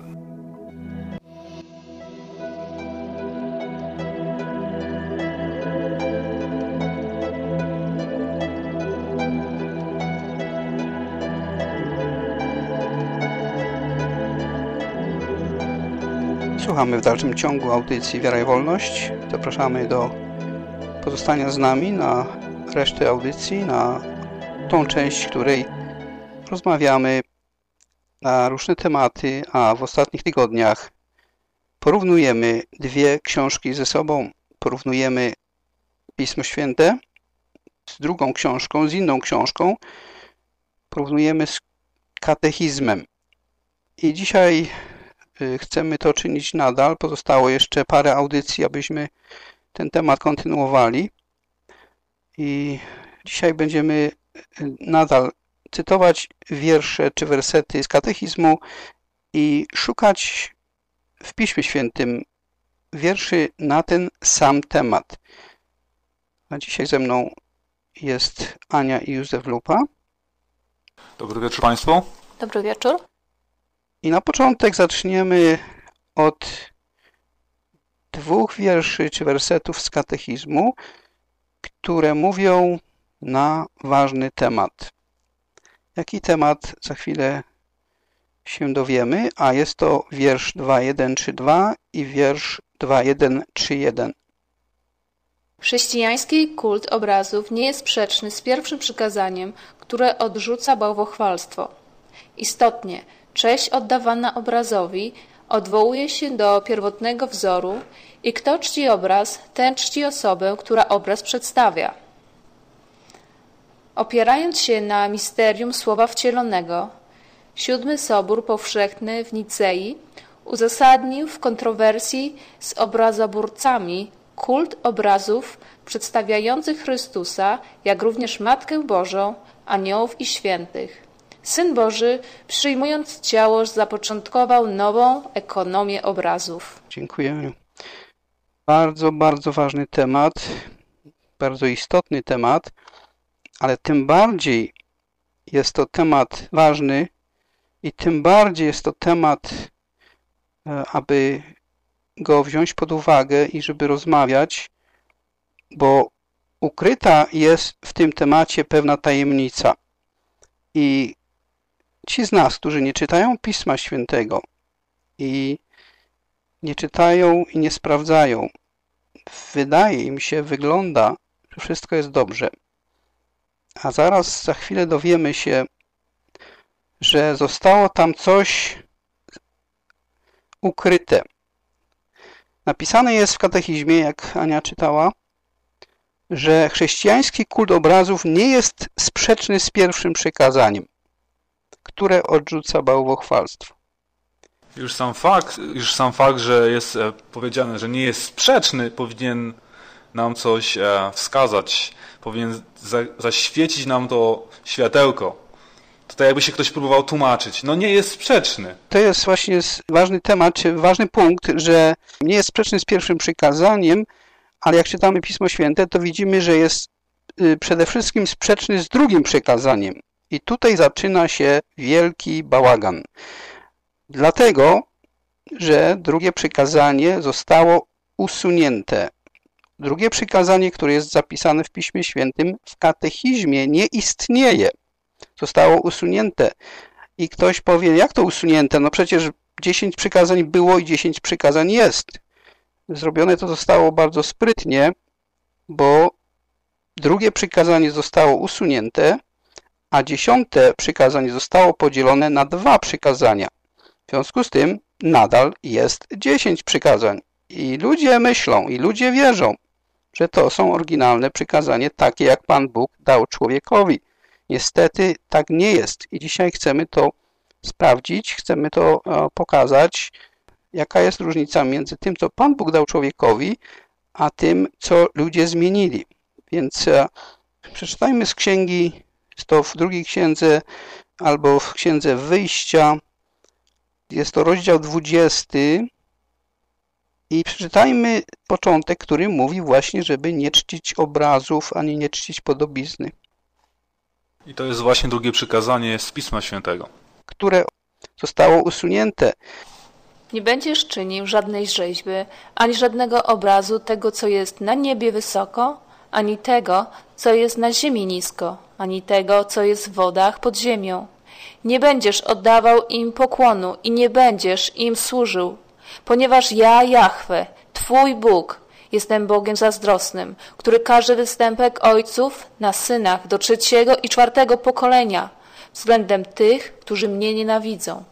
Słuchamy w dalszym ciągu audycji Wiara i Wolność. Zapraszamy do pozostania z nami na resztę audycji, na tą część, w której rozmawiamy na różne tematy, a w ostatnich tygodniach porównujemy dwie książki ze sobą. Porównujemy Pismo Święte z drugą książką, z inną książką. Porównujemy z katechizmem. I dzisiaj chcemy to czynić nadal. Pozostało jeszcze parę audycji, abyśmy ten temat kontynuowali. I dzisiaj będziemy nadal cytować wiersze czy wersety z katechizmu i szukać w Piśmie Świętym wierszy na ten sam temat. A dzisiaj ze mną jest Ania i Józef Lupa. Dobry wieczór Państwu. Dobry wieczór. I na początek zaczniemy od dwóch wierszy czy wersetów z katechizmu, które mówią na ważny temat. Jaki temat? Za chwilę się dowiemy, a jest to wiersz 2.1.3.2 i wiersz 2.1.3.1. Chrześcijański kult obrazów nie jest sprzeczny z pierwszym przykazaniem, które odrzuca bałwochwalstwo. Istotnie, cześć oddawana obrazowi odwołuje się do pierwotnego wzoru i kto czci obraz, ten czci osobę, która obraz przedstawia. Opierając się na misterium Słowa Wcielonego, Siódmy Sobór Powszechny w Nicei uzasadnił w kontrowersji z obrazoburcami kult obrazów przedstawiających Chrystusa, jak również Matkę Bożą, aniołów i świętych. Syn Boży, przyjmując ciało, zapoczątkował nową ekonomię obrazów. Dziękuję. Bardzo, bardzo ważny temat, bardzo istotny temat, ale tym bardziej jest to temat ważny i tym bardziej jest to temat, aby go wziąć pod uwagę i żeby rozmawiać, bo ukryta jest w tym temacie pewna tajemnica. I ci z nas, którzy nie czytają Pisma Świętego i nie czytają i nie sprawdzają, wydaje im się, wygląda, że wszystko jest dobrze. A zaraz za chwilę dowiemy się, że zostało tam coś ukryte. Napisane jest w katechizmie, jak Ania czytała, że chrześcijański kult obrazów nie jest sprzeczny z pierwszym przykazaniem, które odrzuca bałwochwalstwo. Już sam fakt, że jest powiedziane, że nie jest sprzeczny, powinien nam coś wskazać, powinien zaświecić nam to światełko. Tutaj jakby się ktoś próbował tłumaczyć. No nie jest sprzeczny. To jest właśnie ważny temat, czy ważny punkt, że nie jest sprzeczny z pierwszym przykazaniem, ale jak czytamy Pismo Święte, to widzimy, że jest przede wszystkim sprzeczny z drugim przykazaniem. I tutaj zaczyna się wielki bałagan. Dlatego, że drugie przykazanie zostało usunięte. Drugie przykazanie, które jest zapisane w Piśmie Świętym, w katechizmie nie istnieje. Zostało usunięte. I ktoś powie, jak to usunięte? No przecież 10 przykazań było i 10 przykazań jest. Zrobione to zostało bardzo sprytnie, bo drugie przykazanie zostało usunięte, a 10. przykazanie zostało podzielone na 2 przykazania. W związku z tym nadal jest 10 przykazań. I ludzie myślą, i ludzie wierzą, że to są oryginalne przykazania, takie jak Pan Bóg dał człowiekowi. Niestety tak nie jest. I dzisiaj chcemy to sprawdzić, chcemy to pokazać, jaka jest różnica między tym, co Pan Bóg dał człowiekowi, a tym, co ludzie zmienili. Więc przeczytajmy z księgi, jest to w drugiej księdze albo w księdze Wyjścia. Jest to rozdział 20 I przeczytajmy początek, który mówi właśnie, żeby nie czcić obrazów, ani nie czcić podobizny. I to jest właśnie drugie przykazanie z Pisma Świętego, które zostało usunięte. Nie będziesz czynił żadnej rzeźby, ani żadnego obrazu tego, co jest na niebie wysoko, ani tego, co jest na ziemi nisko, ani tego, co jest w wodach pod ziemią. Nie będziesz oddawał im pokłonu i nie będziesz im służył, ponieważ ja, Jahwe, Twój Bóg, jestem Bogiem zazdrosnym, który każe występek ojców na synach do 3. i 4. pokolenia względem tych, którzy mnie nienawidzą.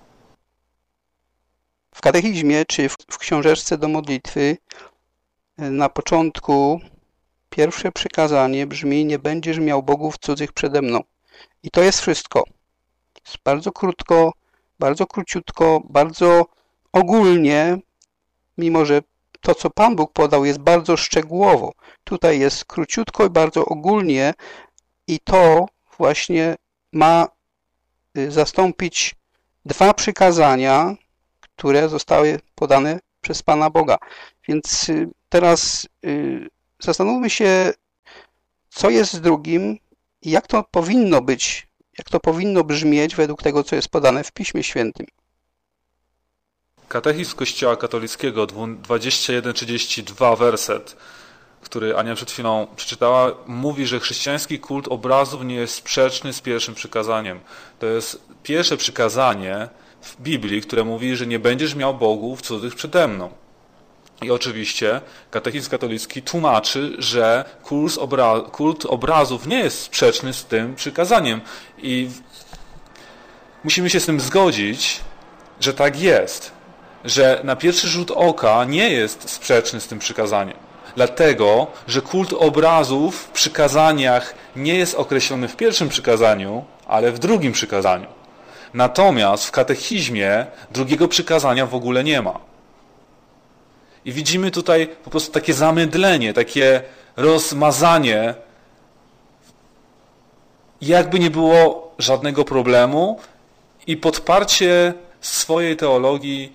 W katechizmie czy w książeczce do modlitwy na początku pierwsze przykazanie brzmi: nie będziesz miał bogów cudzych przede mną. I to jest wszystko. Jest bardzo krótko, bardzo króciutko, bardzo ogólnie, mimo że to, co Pan Bóg podał, jest bardzo szczegółowo. Tutaj jest króciutko i bardzo ogólnie i to właśnie ma zastąpić 2 przykazania, które zostały podane przez Pana Boga. Więc teraz zastanówmy się, co jest z drugim i jak to powinno być, jak to powinno brzmieć według tego, co jest podane w Piśmie Świętym. Katechizm Kościoła katolickiego 21:32 werset, który Ania przed chwilą przeczytała, mówi, że chrześcijański kult obrazów nie jest sprzeczny z pierwszym przykazaniem. To jest pierwsze przykazanie w Biblii, które mówi, że nie będziesz miał bogów cudzych przede mną. I oczywiście katechizm katolicki tłumaczy, że kult obrazów nie jest sprzeczny z tym przykazaniem. I musimy się z tym zgodzić, że tak jest. Że na pierwszy rzut oka nie jest sprzeczny z tym przykazaniem. Dlatego, że kult obrazów w przykazaniach nie jest określony w pierwszym przykazaniu, ale w drugim przykazaniu. Natomiast w katechizmie drugiego przykazania w ogóle nie ma. I widzimy tutaj po prostu takie zamydlenie, takie rozmazanie. Jakby nie było żadnego problemu i podparcie swojej teologii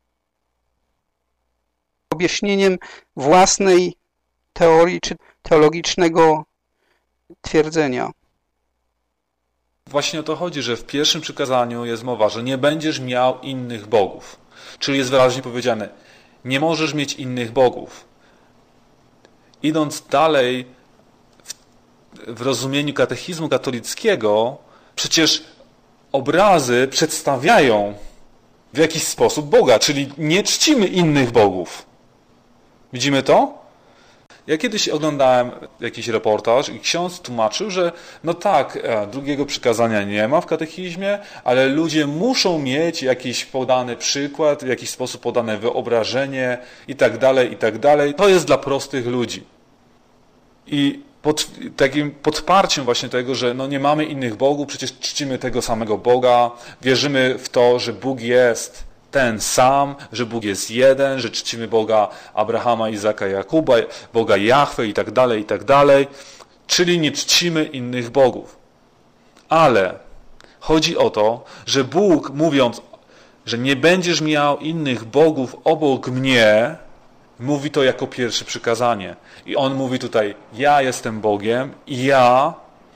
objaśnieniem własnej teorii czy teologicznego twierdzenia. Właśnie o to chodzi, że w pierwszym przykazaniu jest mowa, że nie będziesz miał innych bogów. Czyli jest wyraźnie powiedziane, nie możesz mieć innych bogów. Idąc dalej w rozumieniu katechizmu katolickiego, przecież obrazy przedstawiają w jakiś sposób Boga, czyli nie czcimy innych bogów. Widzimy to? Ja kiedyś oglądałem jakiś reportaż i ksiądz tłumaczył, że no tak, drugiego przykazania nie ma w katechizmie, ale ludzie muszą mieć jakiś podany przykład, w jakiś sposób podane wyobrażenie i tak dalej, i tak dalej. To jest dla prostych ludzi. I takim podparciem właśnie tego, że no nie mamy innych bogów, przecież czcimy tego samego Boga, wierzymy w to, że Bóg jest ten sam, że Bóg jest jeden, że czcimy Boga Abrahama, Izaka, Jakuba, Boga Jahwe i tak dalej, czyli nie czcimy innych bogów. Ale chodzi o to, że Bóg, mówiąc, że nie będziesz miał innych bogów obok mnie, mówi to jako pierwsze przykazanie. I On mówi tutaj, ja jestem Bogiem i ja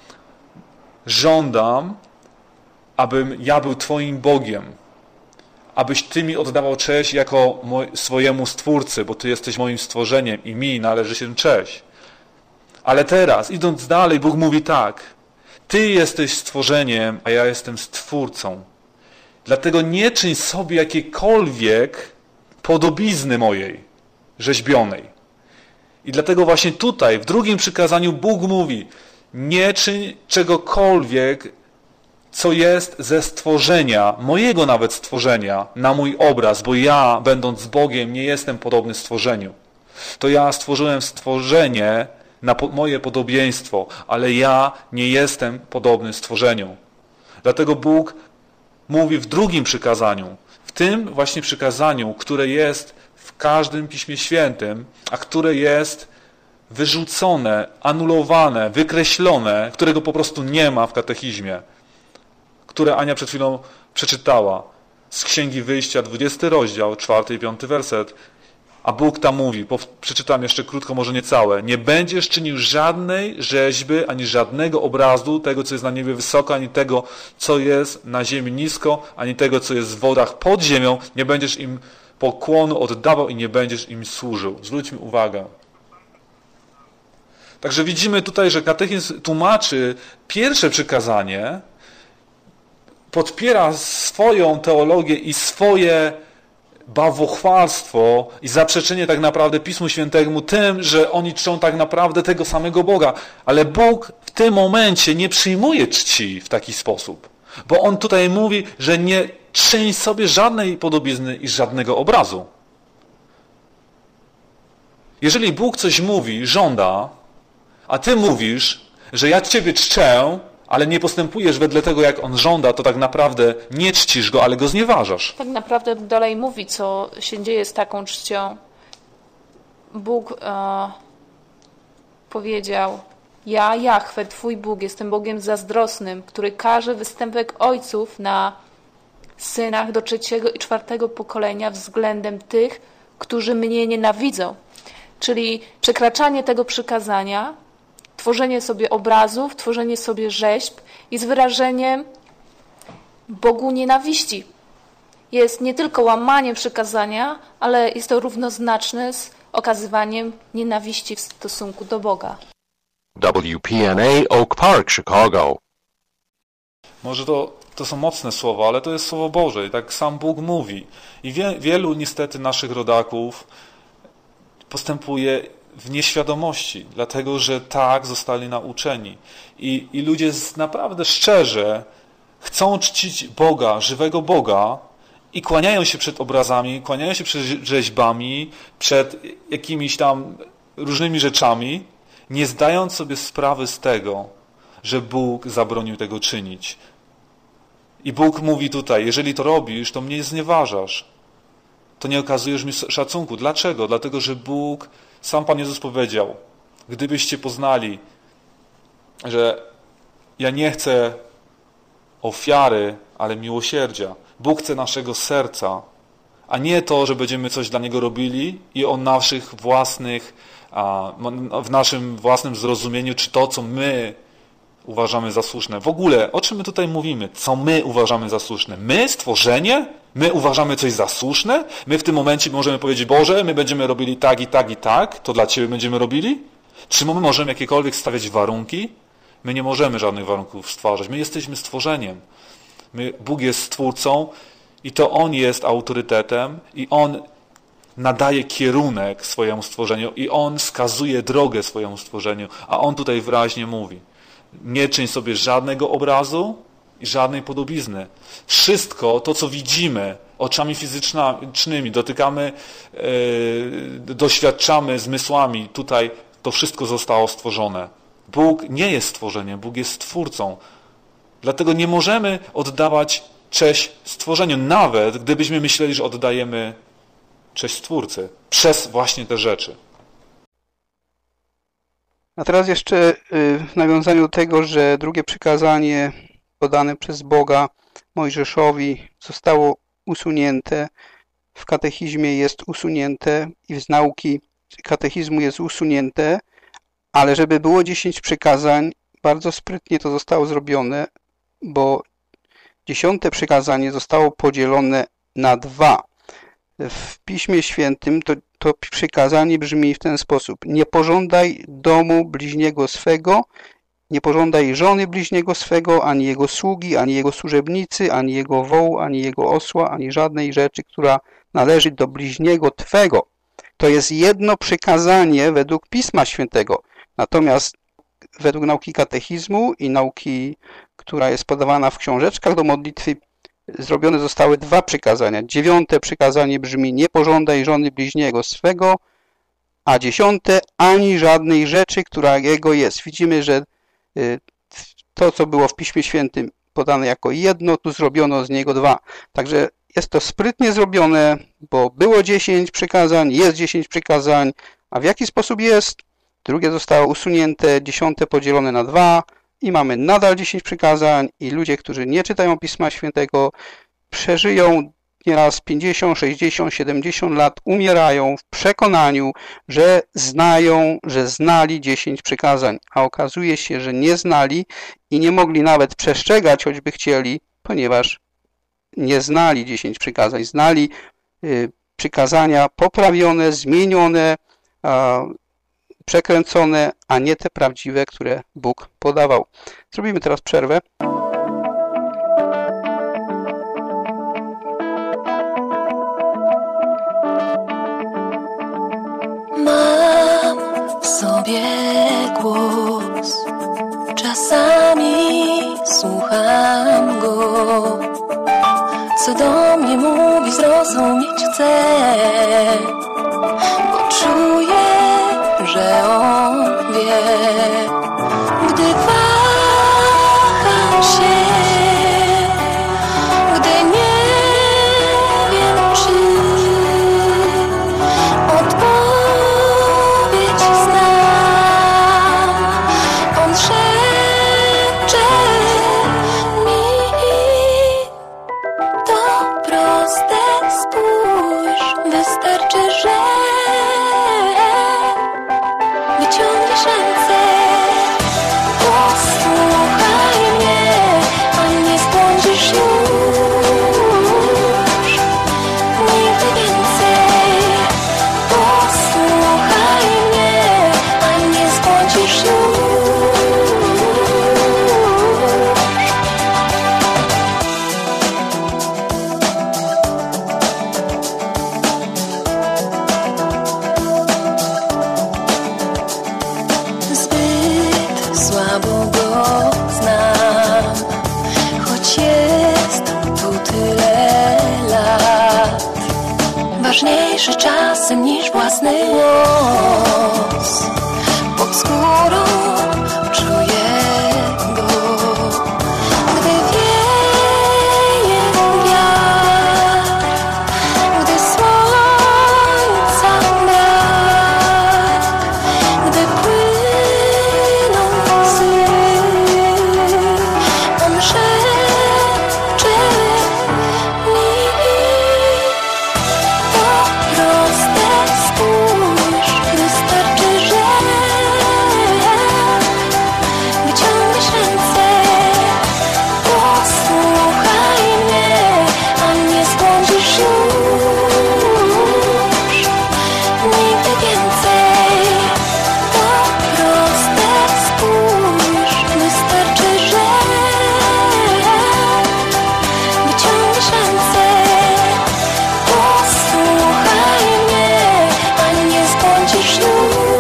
żądam, abym ja był Twoim Bogiem. Abyś Ty mi oddawał cześć jako swojemu Stwórcy, bo Ty jesteś moim stworzeniem i mi należy się cześć. Ale teraz, idąc dalej, Bóg mówi tak, Ty jesteś stworzeniem, a ja jestem Stwórcą. Dlatego nie czyń sobie jakiejkolwiek podobizny mojej, rzeźbionej. I dlatego właśnie tutaj, w drugim przykazaniu Bóg mówi, nie czyń czegokolwiek, co jest ze stworzenia, mojego nawet stworzenia, na mój obraz, bo ja, będąc Bogiem, nie jestem podobny stworzeniu. To ja stworzyłem stworzenie na moje podobieństwo, ale ja nie jestem podobny stworzeniu. Dlatego Bóg mówi w drugim przykazaniu, w tym właśnie przykazaniu, które jest w każdym Piśmie Świętym, a które jest wyrzucone, anulowane, wykreślone, którego po prostu nie ma w katechizmie, które Ania przed chwilą przeczytała z Księgi Wyjścia, 20 rozdział, 4 i 5 werset. A Bóg tam mówi, przeczytam jeszcze krótko, może nie całe. Nie będziesz czynił żadnej rzeźby, ani żadnego obrazu tego, co jest na niebie wysoko, ani tego, co jest na ziemi nisko, ani tego, co jest w wodach pod ziemią. Nie będziesz im pokłonu oddawał i nie będziesz im służył. Zwróćmy uwagę. Także widzimy tutaj, że katechizm tłumaczy pierwsze przykazanie, podpiera swoją teologię i swoje bałwochwalstwo i zaprzeczenie tak naprawdę Pismu Świętemu tym, że oni czczą tak naprawdę tego samego Boga. Ale Bóg w tym momencie nie przyjmuje czci w taki sposób. Bo On tutaj mówi, że nie czyń sobie żadnej podobizny i żadnego obrazu. Jeżeli Bóg coś mówi, żąda, a ty mówisz, że ja Ciebie czczę, ale nie postępujesz wedle tego, jak On żąda, to tak naprawdę nie czcisz Go, ale Go znieważasz. Tak naprawdę dalej mówi, co się dzieje z taką czcią. Bóg powiedział: ja, Jahwe, Twój Bóg, jestem Bogiem zazdrosnym, który każe występek ojców na synach do 3. i 4. pokolenia względem tych, którzy mnie nienawidzą. Czyli przekraczanie tego przykazania, tworzenie sobie obrazów, tworzenie sobie rzeźb jest wyrażeniem Bogu nienawiści. Jest nie tylko łamaniem przykazania, ale jest to równoznaczne z okazywaniem nienawiści w stosunku do Boga. WPNA Oak Park, Chicago. Może to są mocne słowa, ale to jest Słowo Boże i tak sam Bóg mówi. I wielu niestety naszych rodaków postępuje w nieświadomości, dlatego że tak zostali nauczeni. I ludzie naprawdę szczerze chcą czcić Boga, żywego Boga i kłaniają się przed obrazami, kłaniają się przed rzeźbami, przed jakimiś tam różnymi rzeczami, nie zdając sobie sprawy z tego, że Bóg zabronił tego czynić. I Bóg mówi tutaj, jeżeli to robisz, to mnie znieważasz. To nie okazujesz mi szacunku. Dlaczego? Dlatego, że Bóg, sam Pan Jezus powiedział, gdybyście poznali, że ja nie chcę ofiary, ale miłosierdzia. Bóg chce naszego serca, a nie to, że będziemy coś dla Niego robili i o naszych własnych, w naszym własnym zrozumieniu, czy to, co my uważamy za słuszne. W ogóle, o czym my tutaj mówimy? Co my uważamy za słuszne? My, stworzenie? My uważamy coś za słuszne? My w tym momencie możemy powiedzieć: Boże, my będziemy robili tak i tak i tak, to dla Ciebie będziemy robili? Czy my możemy jakiekolwiek stawiać warunki? My nie możemy żadnych warunków stwarzać. My jesteśmy stworzeniem. Bóg jest Stwórcą i to On jest autorytetem i On nadaje kierunek swojemu stworzeniu i On wskazuje drogę swojemu stworzeniu, a On tutaj wyraźnie mówi: nie czyń sobie żadnego obrazu i żadnej podobizny. Wszystko to, co widzimy oczami fizycznymi, dotykamy, doświadczamy zmysłami, tutaj to wszystko zostało stworzone. Bóg nie jest stworzeniem, Bóg jest Stwórcą. Dlatego nie możemy oddawać cześć stworzeniu, nawet gdybyśmy myśleli, że oddajemy cześć Stwórcy przez właśnie te rzeczy. A teraz jeszcze w nawiązaniu do tego, że drugie przykazanie podane przez Boga Mojżeszowi zostało usunięte, w katechizmie jest usunięte i z nauki katechizmu jest usunięte, ale żeby było 10 przykazań, bardzo sprytnie to zostało zrobione, bo 10. przykazanie zostało podzielone na 2. W Piśmie Świętym to przykazanie brzmi w ten sposób: nie pożądaj domu bliźniego swego, nie pożądaj żony bliźniego swego, ani jego sługi, ani jego służebnicy, ani jego wołu, ani jego osła, ani żadnej rzeczy, która należy do bliźniego twego. To jest jedno przykazanie według Pisma Świętego. Natomiast według nauki katechizmu i nauki, która jest podawana w książeczkach do modlitwy, zrobione zostały 2 przykazania. 9. przykazanie brzmi: nie pożądaj żony bliźniego swego, a 10. ani żadnej rzeczy, która jego jest. Widzimy, że to, co było w Piśmie Świętym podane jako jedno, tu zrobiono z niego 2. Także jest to sprytnie zrobione, bo było 10 przykazań, jest 10 przykazań, a w jaki sposób jest? Drugie zostało usunięte, 10. podzielone na 2 i mamy nadal 10 przykazań i ludzie, którzy nie czytają Pisma Świętego, przeżyją nieraz 50, 60, 70 lat umierają w przekonaniu, że znają, że znali 10 przykazań, a okazuje się, że nie znali i nie mogli nawet przestrzegać, choćby chcieli, ponieważ nie znali 10 przykazań. Znali przykazania poprawione, zmienione, przekręcone, a nie te prawdziwe, które Bóg podawał. Zrobimy teraz przerwę. Mam w sobie głos, czasami słucham go, co do mnie mówi, zrozumieć chcę, bo czuję, że on wie, gdy waham się, gdy nie wiem, czy odpowiedź znam. On szepcze mi, to proste, spójrz, wystarczy, że wyciągniesz ręce, posłuchaj mnie, a nie zbłądzisz już nigdy więcej. Posłuchaj mnie, a nie zbłądzisz już. Zbyt słabo go znam, choć jest tu tyle lat. Ważniejszy czasem niż własny los. Pod skórą czuję go, gdy wieje wiatr, gdy słońca brak, gdy płyną łzy. On szepcze mi, to proste, spójrz, wystarczy, że wyciągniesz ręce, posłuchaj mnie, a nie zbłądzisz już nigdy więcej. To proste, spójrz, wystarczy, że wyciągniesz ręce, posłuchaj mnie, a nie zbłądzisz już.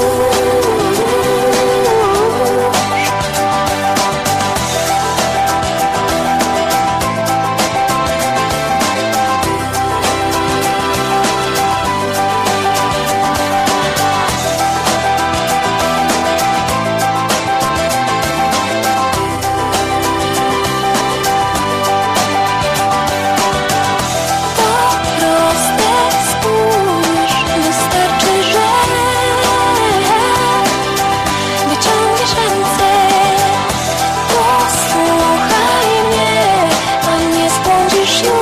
Proste, spójrz, wystarczy, że wyciągniesz ręce, posłuchaj mnie, a nie zbłądzisz już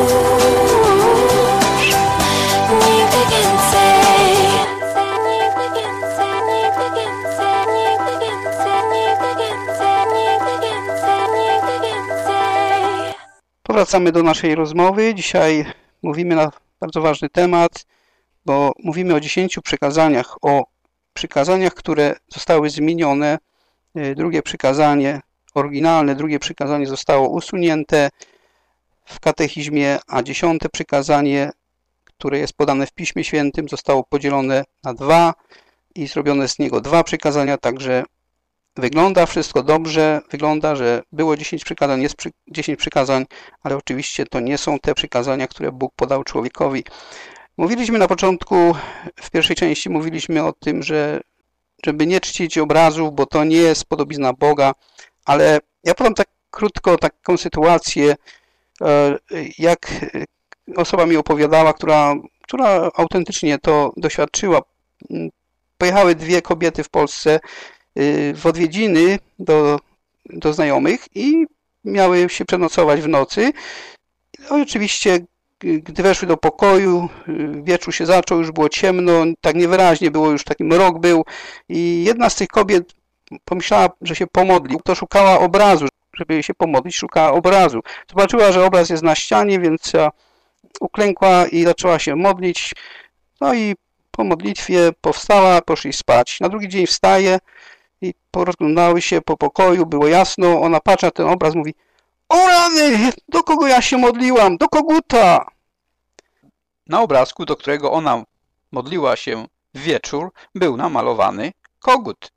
nigdy więcej. Nigdy więcej, nigdy więcej, nigdy więcej, nigdy więcej, nigdy więcej, nigdy więcej. Powracamy do naszej rozmowy. Dzisiaj mówimy na bardzo ważny temat, bo mówimy o 10 przykazaniach, o przykazaniach, które zostały zmienione. Drugie przykazanie, oryginalne drugie przykazanie zostało usunięte w katechizmie, a 10 przykazanie, które jest podane w Piśmie Świętym, zostało podzielone na 2 i zrobione z niego 2 przykazania, także wygląda wszystko dobrze, wygląda, że było 10 przykazań, jest 10 przykazań, ale oczywiście to nie są te przykazania, które Bóg podał człowiekowi. Mówiliśmy na początku, w pierwszej części mówiliśmy o tym, żeby nie czcić obrazów, bo to nie jest podobizna Boga, ale ja podam tak krótko taką sytuację, jak osoba mi opowiadała, która autentycznie to doświadczyła. Pojechały 2 kobiety w Polsce w odwiedziny do znajomych i miały się przenocować w nocy. No i oczywiście Gdy weszły do pokoju, wieczór się zaczął, już było ciemno, tak niewyraźnie było, już taki mrok był i jedna z tych kobiet pomyślała, że się pomodli. To szukała obrazu, żeby się pomodlić, szukała obrazu. Zobaczyła, że obraz jest na ścianie, więc uklękła i zaczęła się modlić. No i po modlitwie powstała, poszli spać. Na drugi dzień wstaje i porozglądały się po pokoju, było jasno. Ona patrzy na ten obraz, mówi: o rany, do kogo ja się modliłam? Do koguta! Na obrazku, do którego ona modliła się w wieczór, był namalowany kogut.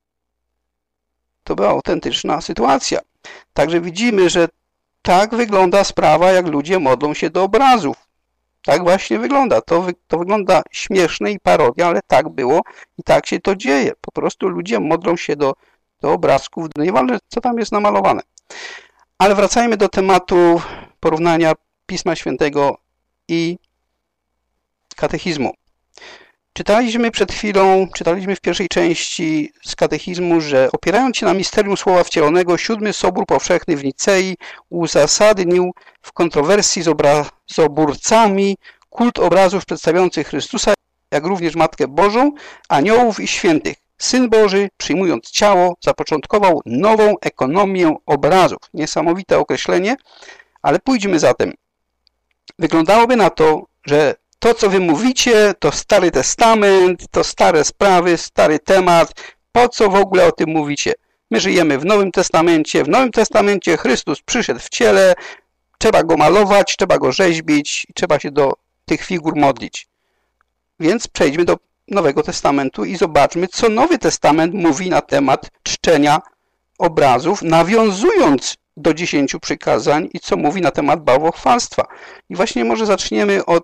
To była autentyczna sytuacja. Także widzimy, że tak wygląda sprawa, jak ludzie modlą się do obrazów. Tak właśnie wygląda. To wygląda śmieszne i parodia, ale tak było i tak się to dzieje. Po prostu ludzie modlą się do obrazków, nieważne co tam jest namalowane. Ale wracajmy do tematu porównania Pisma Świętego i katechizmu. Czytaliśmy przed chwilą, w pierwszej części z katechizmu, że opierając się na misterium Słowa Wcielonego, Siódmy Sobór Powszechny w Nicei uzasadnił w kontrowersji z obrazoburcami kult obrazów przedstawiających Chrystusa, jak również Matkę Bożą, aniołów i świętych. Syn Boży, przyjmując ciało, zapoczątkował nową ekonomię obrazów. Niesamowite określenie, ale pójdźmy zatem. Wyglądałoby na to, że to, co wy mówicie, to Stary Testament, to stare sprawy, stary temat. Po co w ogóle o tym mówicie? My żyjemy w Nowym Testamencie. W Nowym Testamencie Chrystus przyszedł w ciele, trzeba go malować, trzeba go rzeźbić i trzeba się do tych figur modlić. Więc przejdźmy do Nowego Testamentu i zobaczmy, co Nowy Testament mówi na temat czczenia obrazów, nawiązując do 10 przykazań i co mówi na temat bałwochwalstwa. I właśnie może zaczniemy od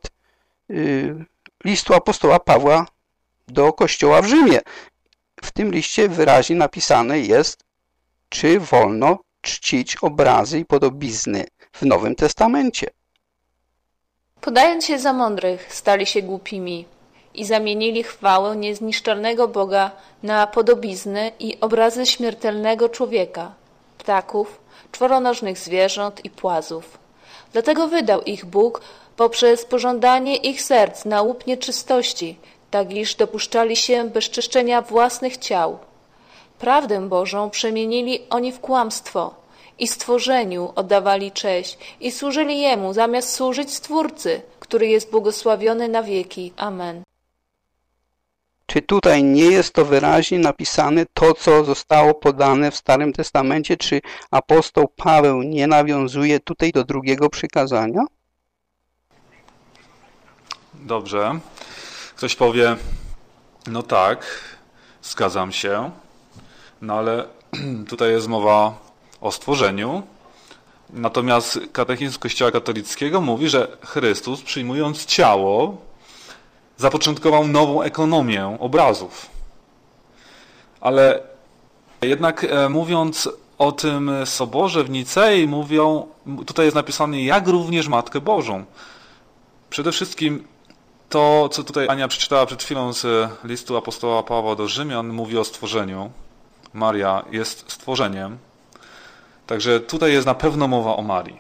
listu apostoła Pawła do Kościoła w Rzymie. W tym liście wyraźnie napisane jest, czy wolno czcić obrazy i podobizny w Nowym Testamencie. Podając się za mądrych, stali się głupimi i zamienili chwałę niezniszczalnego Boga na podobizny i obrazy śmiertelnego człowieka, ptaków, czworonożnych zwierząt i płazów. Dlatego wydał ich Bóg poprzez pożądanie ich serc na łup nieczystości, tak iż dopuszczali się bezczyszczenia własnych ciał. Prawdę Bożą przemienili oni w kłamstwo i stworzeniu oddawali cześć i służyli Jemu zamiast służyć Stwórcy, który jest błogosławiony na wieki. Amen. Czy tutaj nie jest to wyraźnie napisane to, co zostało podane w Starym Testamencie? Czy apostoł Paweł nie nawiązuje tutaj do drugiego przykazania? Dobrze. Ktoś powie, no tak, zgadzam się, no ale tutaj jest mowa o stworzeniu. Natomiast katechizm Kościoła katolickiego mówi, że Chrystus, przyjmując ciało, zapoczątkował nową ekonomię obrazów. Ale jednak mówiąc o tym soborze w Nicei, mówią, tutaj jest napisane, jak również Matkę Bożą. Przede wszystkim to, co tutaj Ania przeczytała przed chwilą z listu apostoła Pawła do Rzymian, mówi o stworzeniu. Maria jest stworzeniem. Także tutaj jest na pewno mowa o Marii.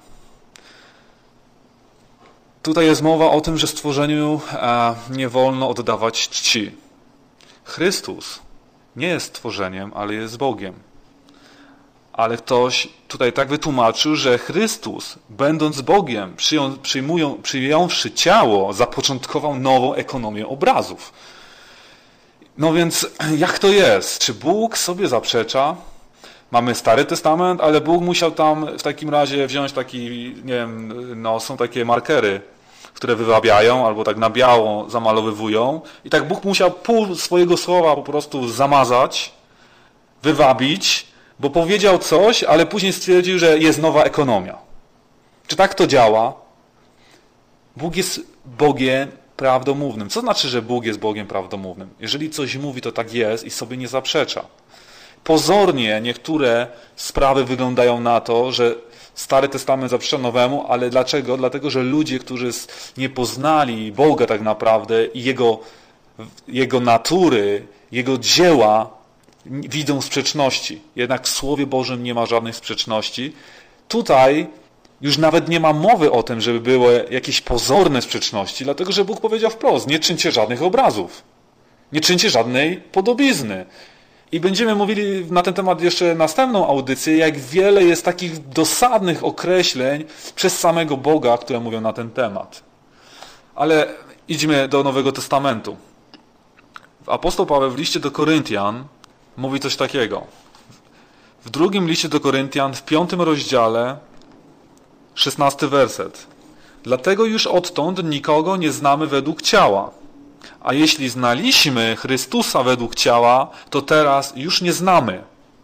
Tutaj jest mowa o tym, że stworzeniu nie wolno oddawać czci. Chrystus nie jest stworzeniem, ale jest Bogiem. Ale ktoś tutaj tak wytłumaczył, że Chrystus, będąc Bogiem, przyjąwszy ciało, zapoczątkował nową ekonomię obrazów. No więc jak to jest? Czy Bóg sobie zaprzecza? Mamy Stary Testament, ale Bóg musiał tam w takim razie wziąć taki, nie wiem, no są takie markery, które wywabiają albo tak na biało zamalowywują. I tak Bóg musiał pół swojego słowa po prostu zamazać, wywabić, bo powiedział coś, ale później stwierdził, że jest nowa ekonomia. Czy tak to działa? Bóg jest Bogiem prawdomównym. Co znaczy, że Bóg jest Bogiem prawdomównym? Jeżeli coś mówi, to tak jest i sobie nie zaprzecza. Pozornie niektóre sprawy wyglądają na to, że Stary Testament zaprzecza Nowemu, ale dlaczego? Dlatego, że ludzie, którzy nie poznali Boga tak naprawdę i Jego natury, Jego dzieła, widzą sprzeczności. Jednak w Słowie Bożym nie ma żadnych sprzeczności. Tutaj Już nawet nie ma mowy o tym, żeby były jakieś pozorne sprzeczności, dlatego że Bóg powiedział wprost, nie czyńcie żadnych obrazów, nie czyńcie żadnej podobizny. I będziemy mówili na ten temat jeszcze następną audycję, jak wiele jest takich dosadnych określeń przez samego Boga, które mówią na ten temat. Ale idźmy do Nowego Testamentu. Apostoł Paweł w liście do Koryntian mówi coś takiego. W drugim liście do Koryntian, w 5 rozdziale, 16 werset. Dlatego już odtąd nikogo nie znamy według ciała. A jeśli znaliśmy Chrystusa według ciała, to teraz już nie znamy.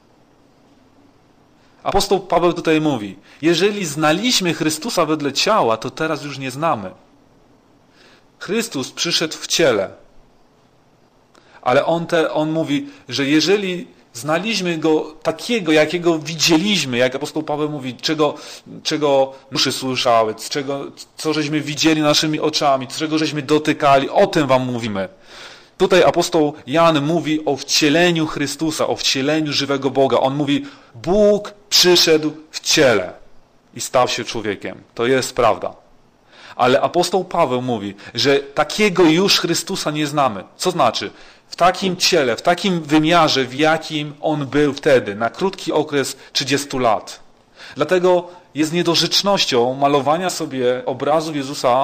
Apostoł Paweł tutaj mówi, jeżeli znaliśmy Chrystusa wedle ciała, to teraz już nie znamy. Chrystus przyszedł w ciele. Ale on mówi, że jeżeli znaliśmy Go takiego, jakiego widzieliśmy, jak apostoł Paweł mówi, czego uszy słyszały, co żeśmy widzieli naszymi oczami, czego żeśmy dotykali, o tym wam mówimy. Tutaj apostoł Jan mówi o wcieleniu Chrystusa, o wcieleniu żywego Boga. On mówi, Bóg przyszedł w ciele i stał się człowiekiem. To jest prawda. Ale apostoł Paweł mówi, że takiego już Chrystusa nie znamy. Co znaczy? W takim ciele, w takim wymiarze, w jakim On był wtedy, na krótki okres 30 lat. Dlatego jest niedorzecznością malowania sobie obrazu Jezusa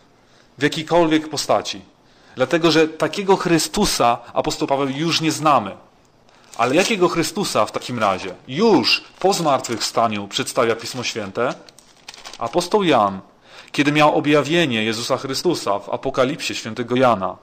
w jakiejkolwiek postaci. Dlatego, że takiego Chrystusa apostoł Paweł już nie znamy. Ale jakiego Chrystusa w takim razie już po zmartwychwstaniu przedstawia Pismo Święte? Apostoł Jan, kiedy miał objawienie Jezusa Chrystusa w Apokalipsie świętego Jana,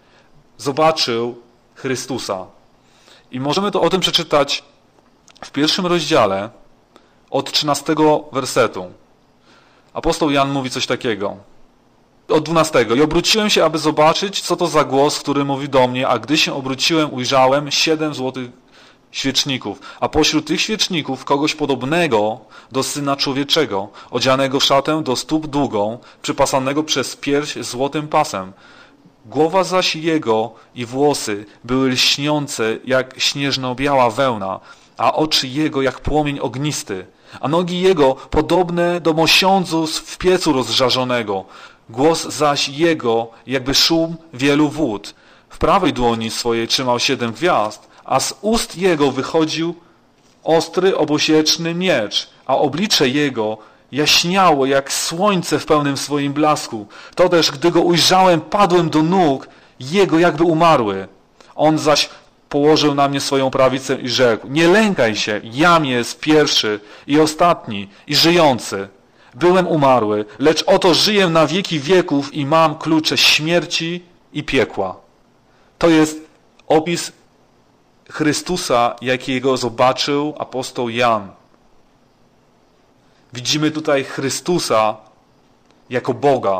zobaczył Chrystusa. I możemy to o tym przeczytać w 1 rozdziale od 13 wersetu. Apostoł Jan mówi coś takiego. Od 12. I obróciłem się, aby zobaczyć, co to za głos, który mówi do mnie, a gdy się obróciłem, ujrzałem 7 złotych świeczników, a pośród tych świeczników kogoś podobnego do Syna Człowieczego, odzianego w szatę do stóp długą, przypasanego przez pierś złotym pasem. Głowa zaś jego i włosy były lśniące jak śnieżno-biała wełna, a oczy jego jak płomień ognisty, a nogi jego podobne do mosiądzu w piecu rozżarzonego. Głos zaś jego jakby szum wielu wód. W prawej dłoni swojej trzymał 7 gwiazd, a z ust jego wychodził ostry, obosieczny miecz, a oblicze jego jaśniało jak słońce w pełnym swoim blasku. To też, gdy go ujrzałem, padłem do nóg jego jakby umarły. On zaś położył na mnie swoją prawicę i rzekł, nie lękaj się, jam jest pierwszy i ostatni i żyjący. Byłem umarły, lecz oto żyję na wieki wieków i mam klucze śmierci i piekła. To jest opis Chrystusa, jakiego zobaczył apostoł Jan. Widzimy tutaj Chrystusa jako Boga.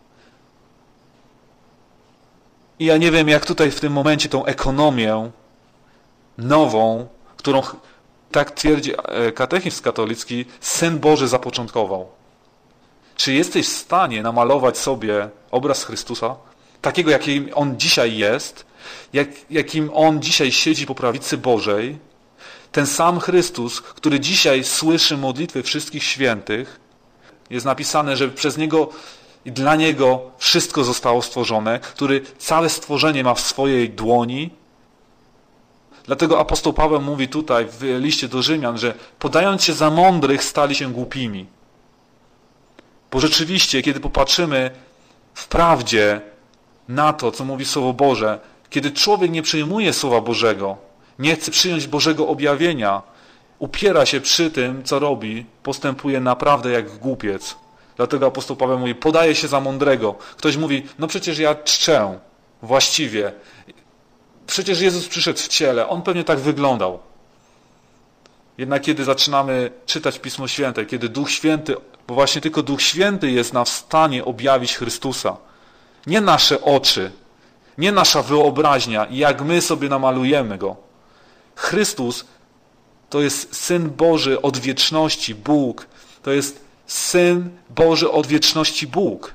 I ja nie wiem, jak tutaj w tym momencie tą ekonomię nową, którą, tak twierdzi katechizm katolicki, Syn Boży zapoczątkował. Czy jesteś w stanie namalować sobie obraz Chrystusa, takiego, jakim On dzisiaj jest, jakim On dzisiaj siedzi po prawicy Bożej, ten sam Chrystus, który dzisiaj słyszy modlitwy wszystkich świętych, jest napisane, że przez Niego i dla Niego wszystko zostało stworzone, który całe stworzenie ma w swojej dłoni. Dlatego apostoł Paweł mówi tutaj w liście do Rzymian, że podając się za mądrych, stali się głupimi. Bo rzeczywiście, kiedy popatrzymy w prawdzie na to, co mówi Słowo Boże, kiedy człowiek nie przyjmuje Słowa Bożego, nie chce przyjąć Bożego objawienia, upiera się przy tym, co robi, postępuje naprawdę jak głupiec. Dlatego apostoł Paweł mówi, podaje się za mądrego. Ktoś mówi, no przecież ja czczę właściwie. Przecież Jezus przyszedł w ciele. On pewnie tak wyglądał. Jednak kiedy zaczynamy czytać Pismo Święte, kiedy Duch Święty, bo właśnie tylko Duch Święty jest nam w stanie objawić Chrystusa. Nie nasze oczy, nie nasza wyobraźnia, jak my sobie namalujemy Go. Chrystus to jest Syn Boży od wieczności, Bóg. To jest Syn Boży od wieczności, Bóg.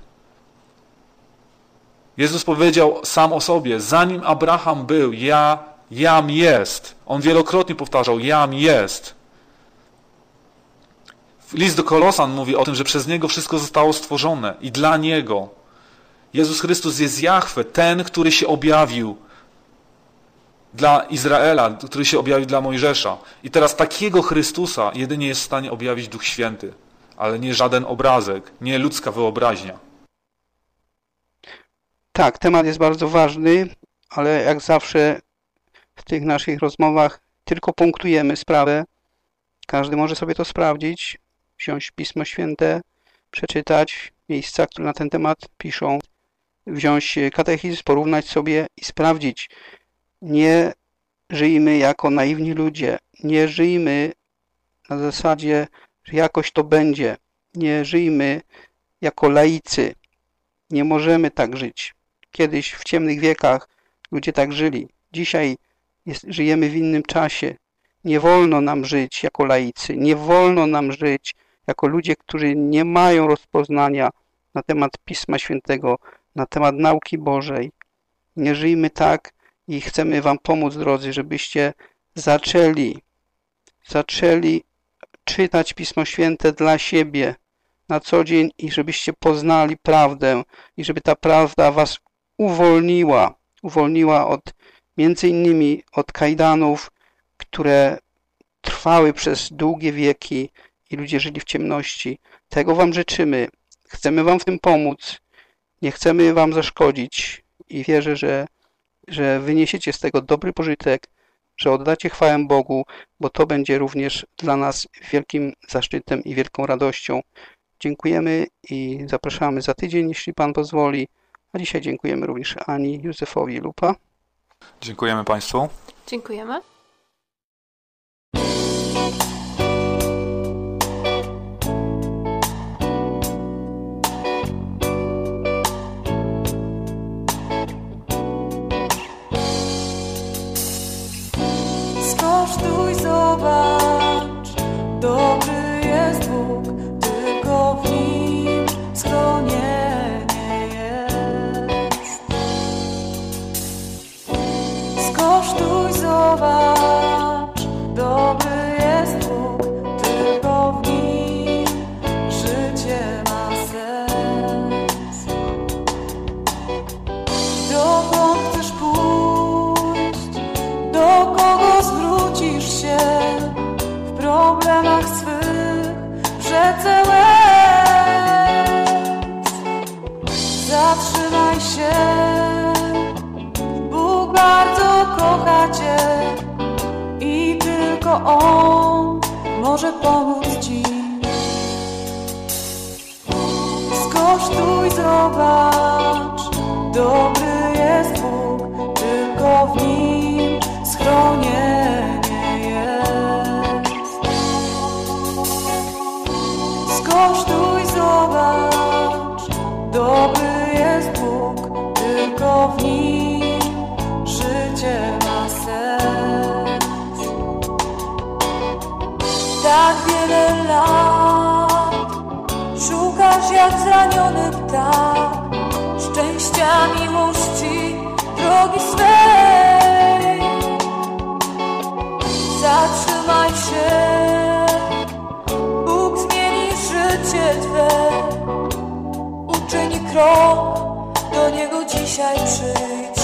Jezus powiedział sam o sobie, zanim Abraham był, jam jest. On wielokrotnie powtarzał, jam jest. List do Kolosan mówi o tym, że przez Niego wszystko zostało stworzone i dla Niego. Jezus Chrystus jest Jahwe, ten, który się objawił dla Izraela, który się objawił dla Mojżesza. I teraz takiego Chrystusa jedynie jest w stanie objawić Duch Święty, ale nie żaden obrazek, nie ludzka wyobraźnia. Tak, temat jest bardzo ważny, ale jak zawsze w tych naszych rozmowach tylko punktujemy sprawę. Każdy może sobie to sprawdzić, wziąć Pismo Święte, przeczytać miejsca, które na ten temat piszą, wziąć katechizm, porównać sobie i sprawdzić. Nie żyjmy jako naiwni ludzie, nie żyjmy na zasadzie, że jakoś to będzie, nie żyjmy jako laicy. Nie możemy tak żyć. Kiedyś w ciemnych wiekach ludzie tak żyli. Dzisiaj żyjemy w innym czasie. Nie wolno nam żyć jako laicy. Nie wolno nam żyć jako ludzie, którzy nie mają rozpoznania na temat Pisma Świętego, na temat nauki Bożej. Nie żyjmy tak i chcemy wam pomóc, drodzy, żebyście zaczęli czytać Pismo Święte dla siebie na co dzień i żebyście poznali prawdę i żeby ta prawda was uwolniła od, między innymi od kajdanów, które trwały przez długie wieki i ludzie żyli w ciemności. Tego wam życzymy. Chcemy wam w tym pomóc. Nie chcemy wam zaszkodzić i wierzę, że wyniesiecie z tego dobry pożytek, że oddacie chwałę Bogu, bo to będzie również dla nas wielkim zaszczytem i wielką radością. Dziękujemy i zapraszamy za tydzień, jeśli Pan pozwoli. A dzisiaj dziękujemy również Ani, Józefowi i Lupa. Dziękujemy Państwu. Dziękujemy. Skosztuj, zobacz, dobry jest Bóg, tylko w Nim schronienie jest. Skosztuj, zobacz, dobry jest Bóg, tylko w Nim życie ma sens. Dokąd chcesz pójść, do kogo zwrócisz się w problemach swych, w rzece łez? Zatrzymaj się, Bóg bardzo kocha Cię i tylko On może pomóc Ci. Skosztuj, zobacz, dobry jest Bóg, tylko w Nim schronienie jest. Skosztuj, zobacz, dobry jest Bóg, tylko w Nim życie ma sens. Tak wiele lat szukasz jak zraniony ptak szczęścia, miłości, drogi swej. Zatrzymaj się, Bóg zmieni życie Twe. Uczyń krok, do Niego dzisiaj przyjdź.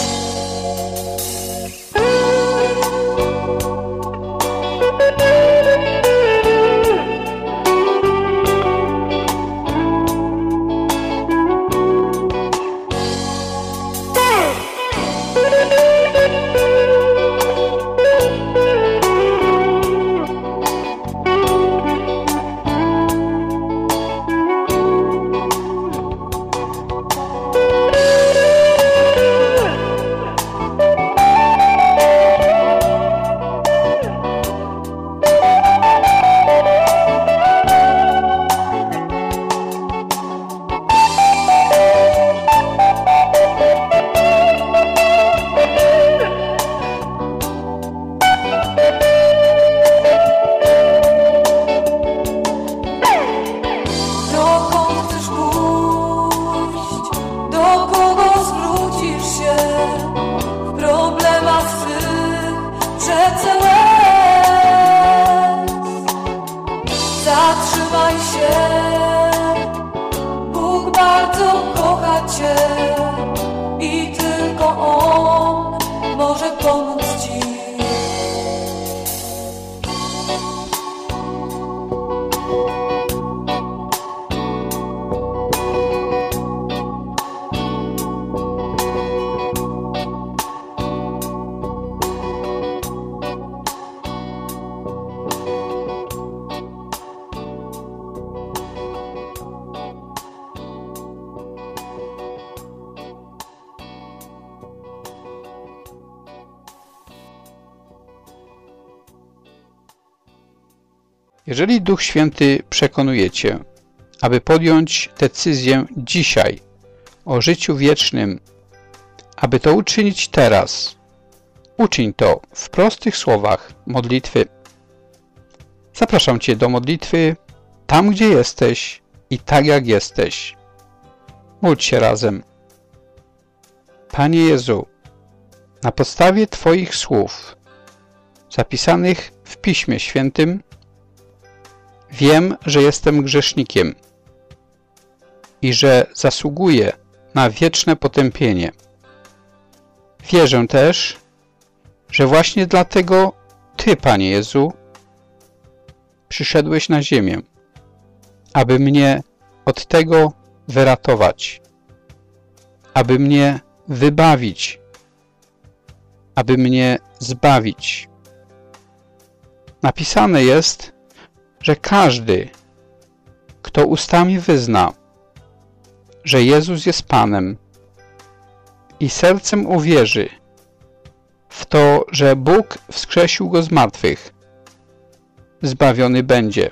Jeżeli Duch Święty przekonuje Cię, aby podjąć decyzję dzisiaj o życiu wiecznym, aby to uczynić teraz, uczyń to w prostych słowach modlitwy. Zapraszam Cię do modlitwy tam, gdzie jesteś i tak jak jesteś. Módl się razem. Panie Jezu, na podstawie Twoich słów zapisanych w Piśmie Świętym wiem, że jestem grzesznikiem i że zasługuję na wieczne potępienie. Wierzę też, że właśnie dlatego Ty, Panie Jezu, przyszedłeś na ziemię, aby mnie od tego wyratować, aby mnie wybawić, aby mnie zbawić. Napisane jest, że każdy, kto ustami wyzna, że Jezus jest Panem i sercem uwierzy w to, że Bóg wskrzesił Go z martwych, zbawiony będzie,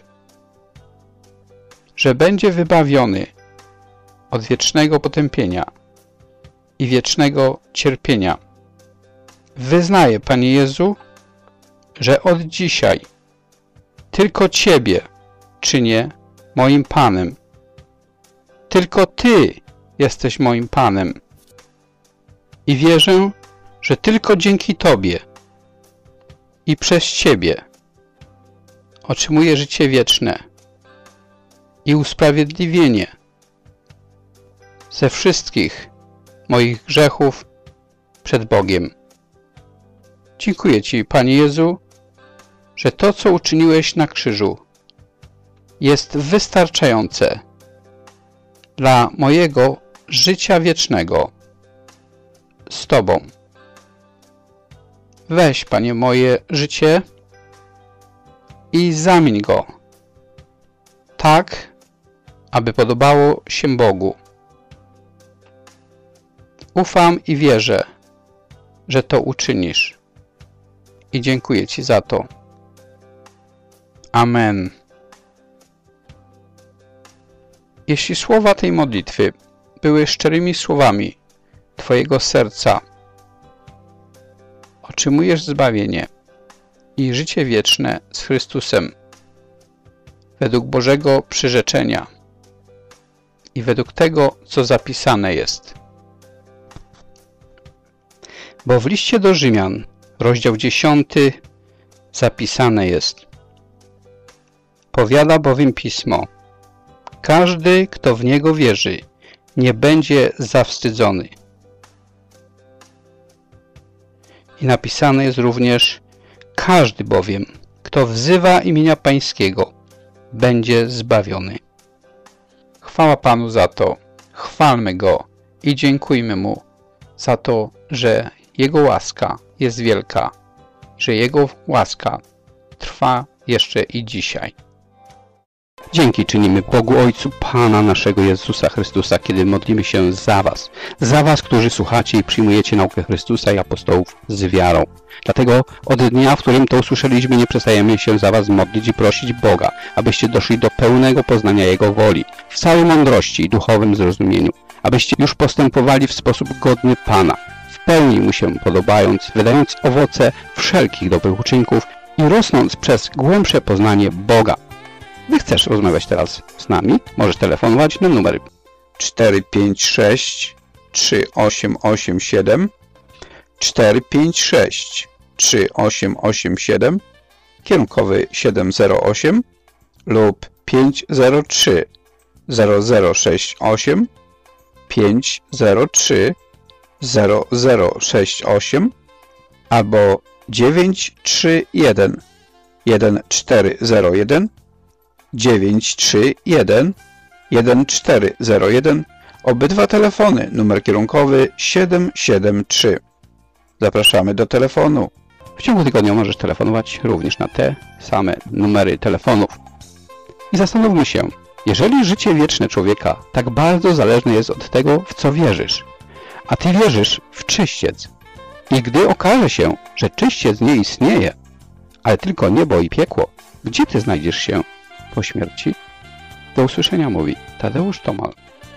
że będzie wybawiony od wiecznego potępienia i wiecznego cierpienia. Wyznaję, Panie Jezu, że od dzisiaj tylko Ciebie czynię moim Panem. Tylko Ty jesteś moim Panem. I wierzę, że tylko dzięki Tobie i przez Ciebie otrzymuję życie wieczne i usprawiedliwienie ze wszystkich moich grzechów przed Bogiem. Dziękuję Ci, Panie Jezu, że to, co uczyniłeś na krzyżu, jest wystarczające dla mojego życia wiecznego z Tobą. Weź, Panie, moje życie i zamień go tak, aby podobało się Bogu. Ufam i wierzę, że to uczynisz. I dziękuję Ci za to. Amen. Jeśli słowa tej modlitwy były szczerymi słowami Twojego serca, otrzymujesz zbawienie i życie wieczne z Chrystusem według Bożego przyrzeczenia i według tego, co zapisane jest. Bo w liście do Rzymian, rozdział 10, zapisane jest: powiada bowiem Pismo, każdy, kto w Niego wierzy, nie będzie zawstydzony. I napisane jest również: każdy bowiem, kto wzywa imienia Pańskiego, będzie zbawiony. Chwała Panu za to, chwalmy Go i dziękujmy Mu za to, że Jego łaska jest wielka, że Jego łaska trwa jeszcze i dzisiaj. Dzięki czynimy Bogu Ojcu Pana naszego Jezusa Chrystusa, kiedy modlimy się za Was, którzy słuchacie i przyjmujecie naukę Chrystusa i apostołów z wiarą. Dlatego od dnia, w którym to usłyszeliśmy, nie przestajemy się za Was modlić i prosić Boga, abyście doszli do pełnego poznania Jego woli, w całej mądrości i duchowym zrozumieniu, abyście już postępowali w sposób godny Pana, w pełni Mu się podobając, wydając owoce wszelkich dobrych uczynków i rosnąc przez głębsze poznanie Boga. Gdy chcesz rozmawiać teraz z nami, możesz telefonować na numer 456 3887 456 3887 kierunkowy 708 lub 503 0068 503 0068 albo 931 1401 931 1401. Obydwa telefony, numer kierunkowy 773. Zapraszamy do telefonu. W ciągu tygodnia możesz telefonować również na te same numery telefonów. I zastanówmy się, jeżeli życie wieczne człowieka tak bardzo zależne jest od tego, w co wierzysz, a Ty wierzysz w czyściec, i gdy okaże się, że czyściec nie istnieje, ale tylko niebo i piekło, Gdzie Ty znajdziesz się po śmierci? Do usłyszenia mówi Tadeusz Tomal.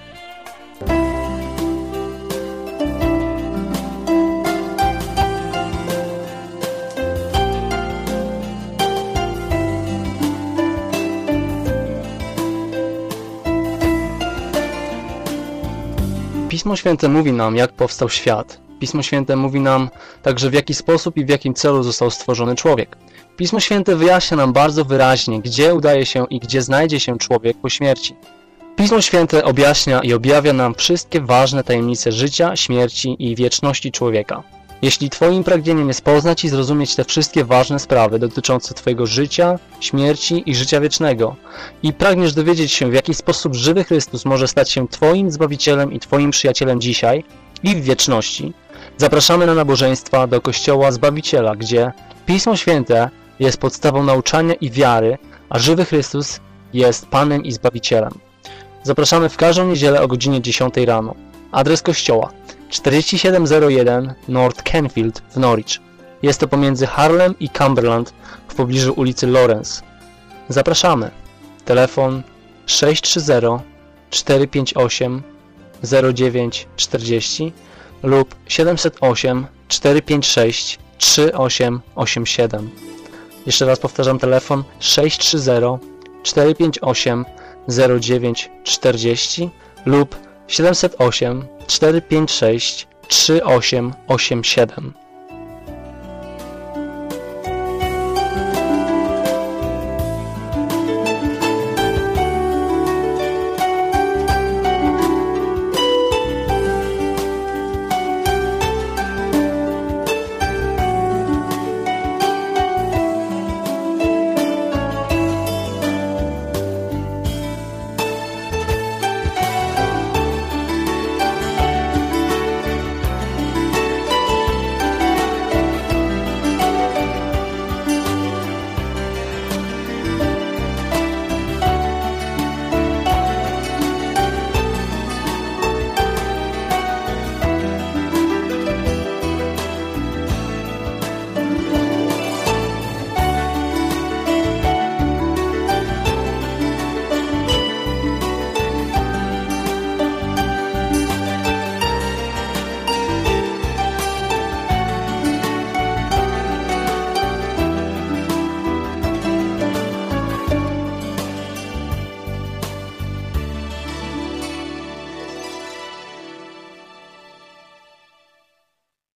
Pismo Święte mówi nam, jak powstał świat. Pismo Święte mówi nam także, w jaki sposób i w jakim celu został stworzony człowiek. Pismo Święte wyjaśnia nam bardzo wyraźnie, gdzie udaje się i gdzie znajdzie się człowiek po śmierci. Pismo Święte objaśnia i objawia nam wszystkie ważne tajemnice życia, śmierci i wieczności człowieka. Jeśli Twoim pragnieniem jest poznać i zrozumieć te wszystkie ważne sprawy dotyczące Twojego życia, śmierci i życia wiecznego i pragniesz dowiedzieć się, w jaki sposób żywy Chrystus może stać się Twoim Zbawicielem i Twoim przyjacielem dzisiaj i w wieczności, zapraszamy na nabożeństwa do Kościoła Zbawiciela, gdzie Pismo Święte jest podstawą nauczania i wiary, a żywy Chrystus jest Panem i Zbawicielem. Zapraszamy w każdą niedzielę o godzinie 10 rano. Adres kościoła 4701 North Canfield w Norwich. Jest to pomiędzy Harlem i Cumberland w pobliżu ulicy Lawrence. Zapraszamy. Telefon 630 458 0940 lub 708 456 3887. Jeszcze raz powtarzam, telefon 630 458 0940 lub 708 456 3887.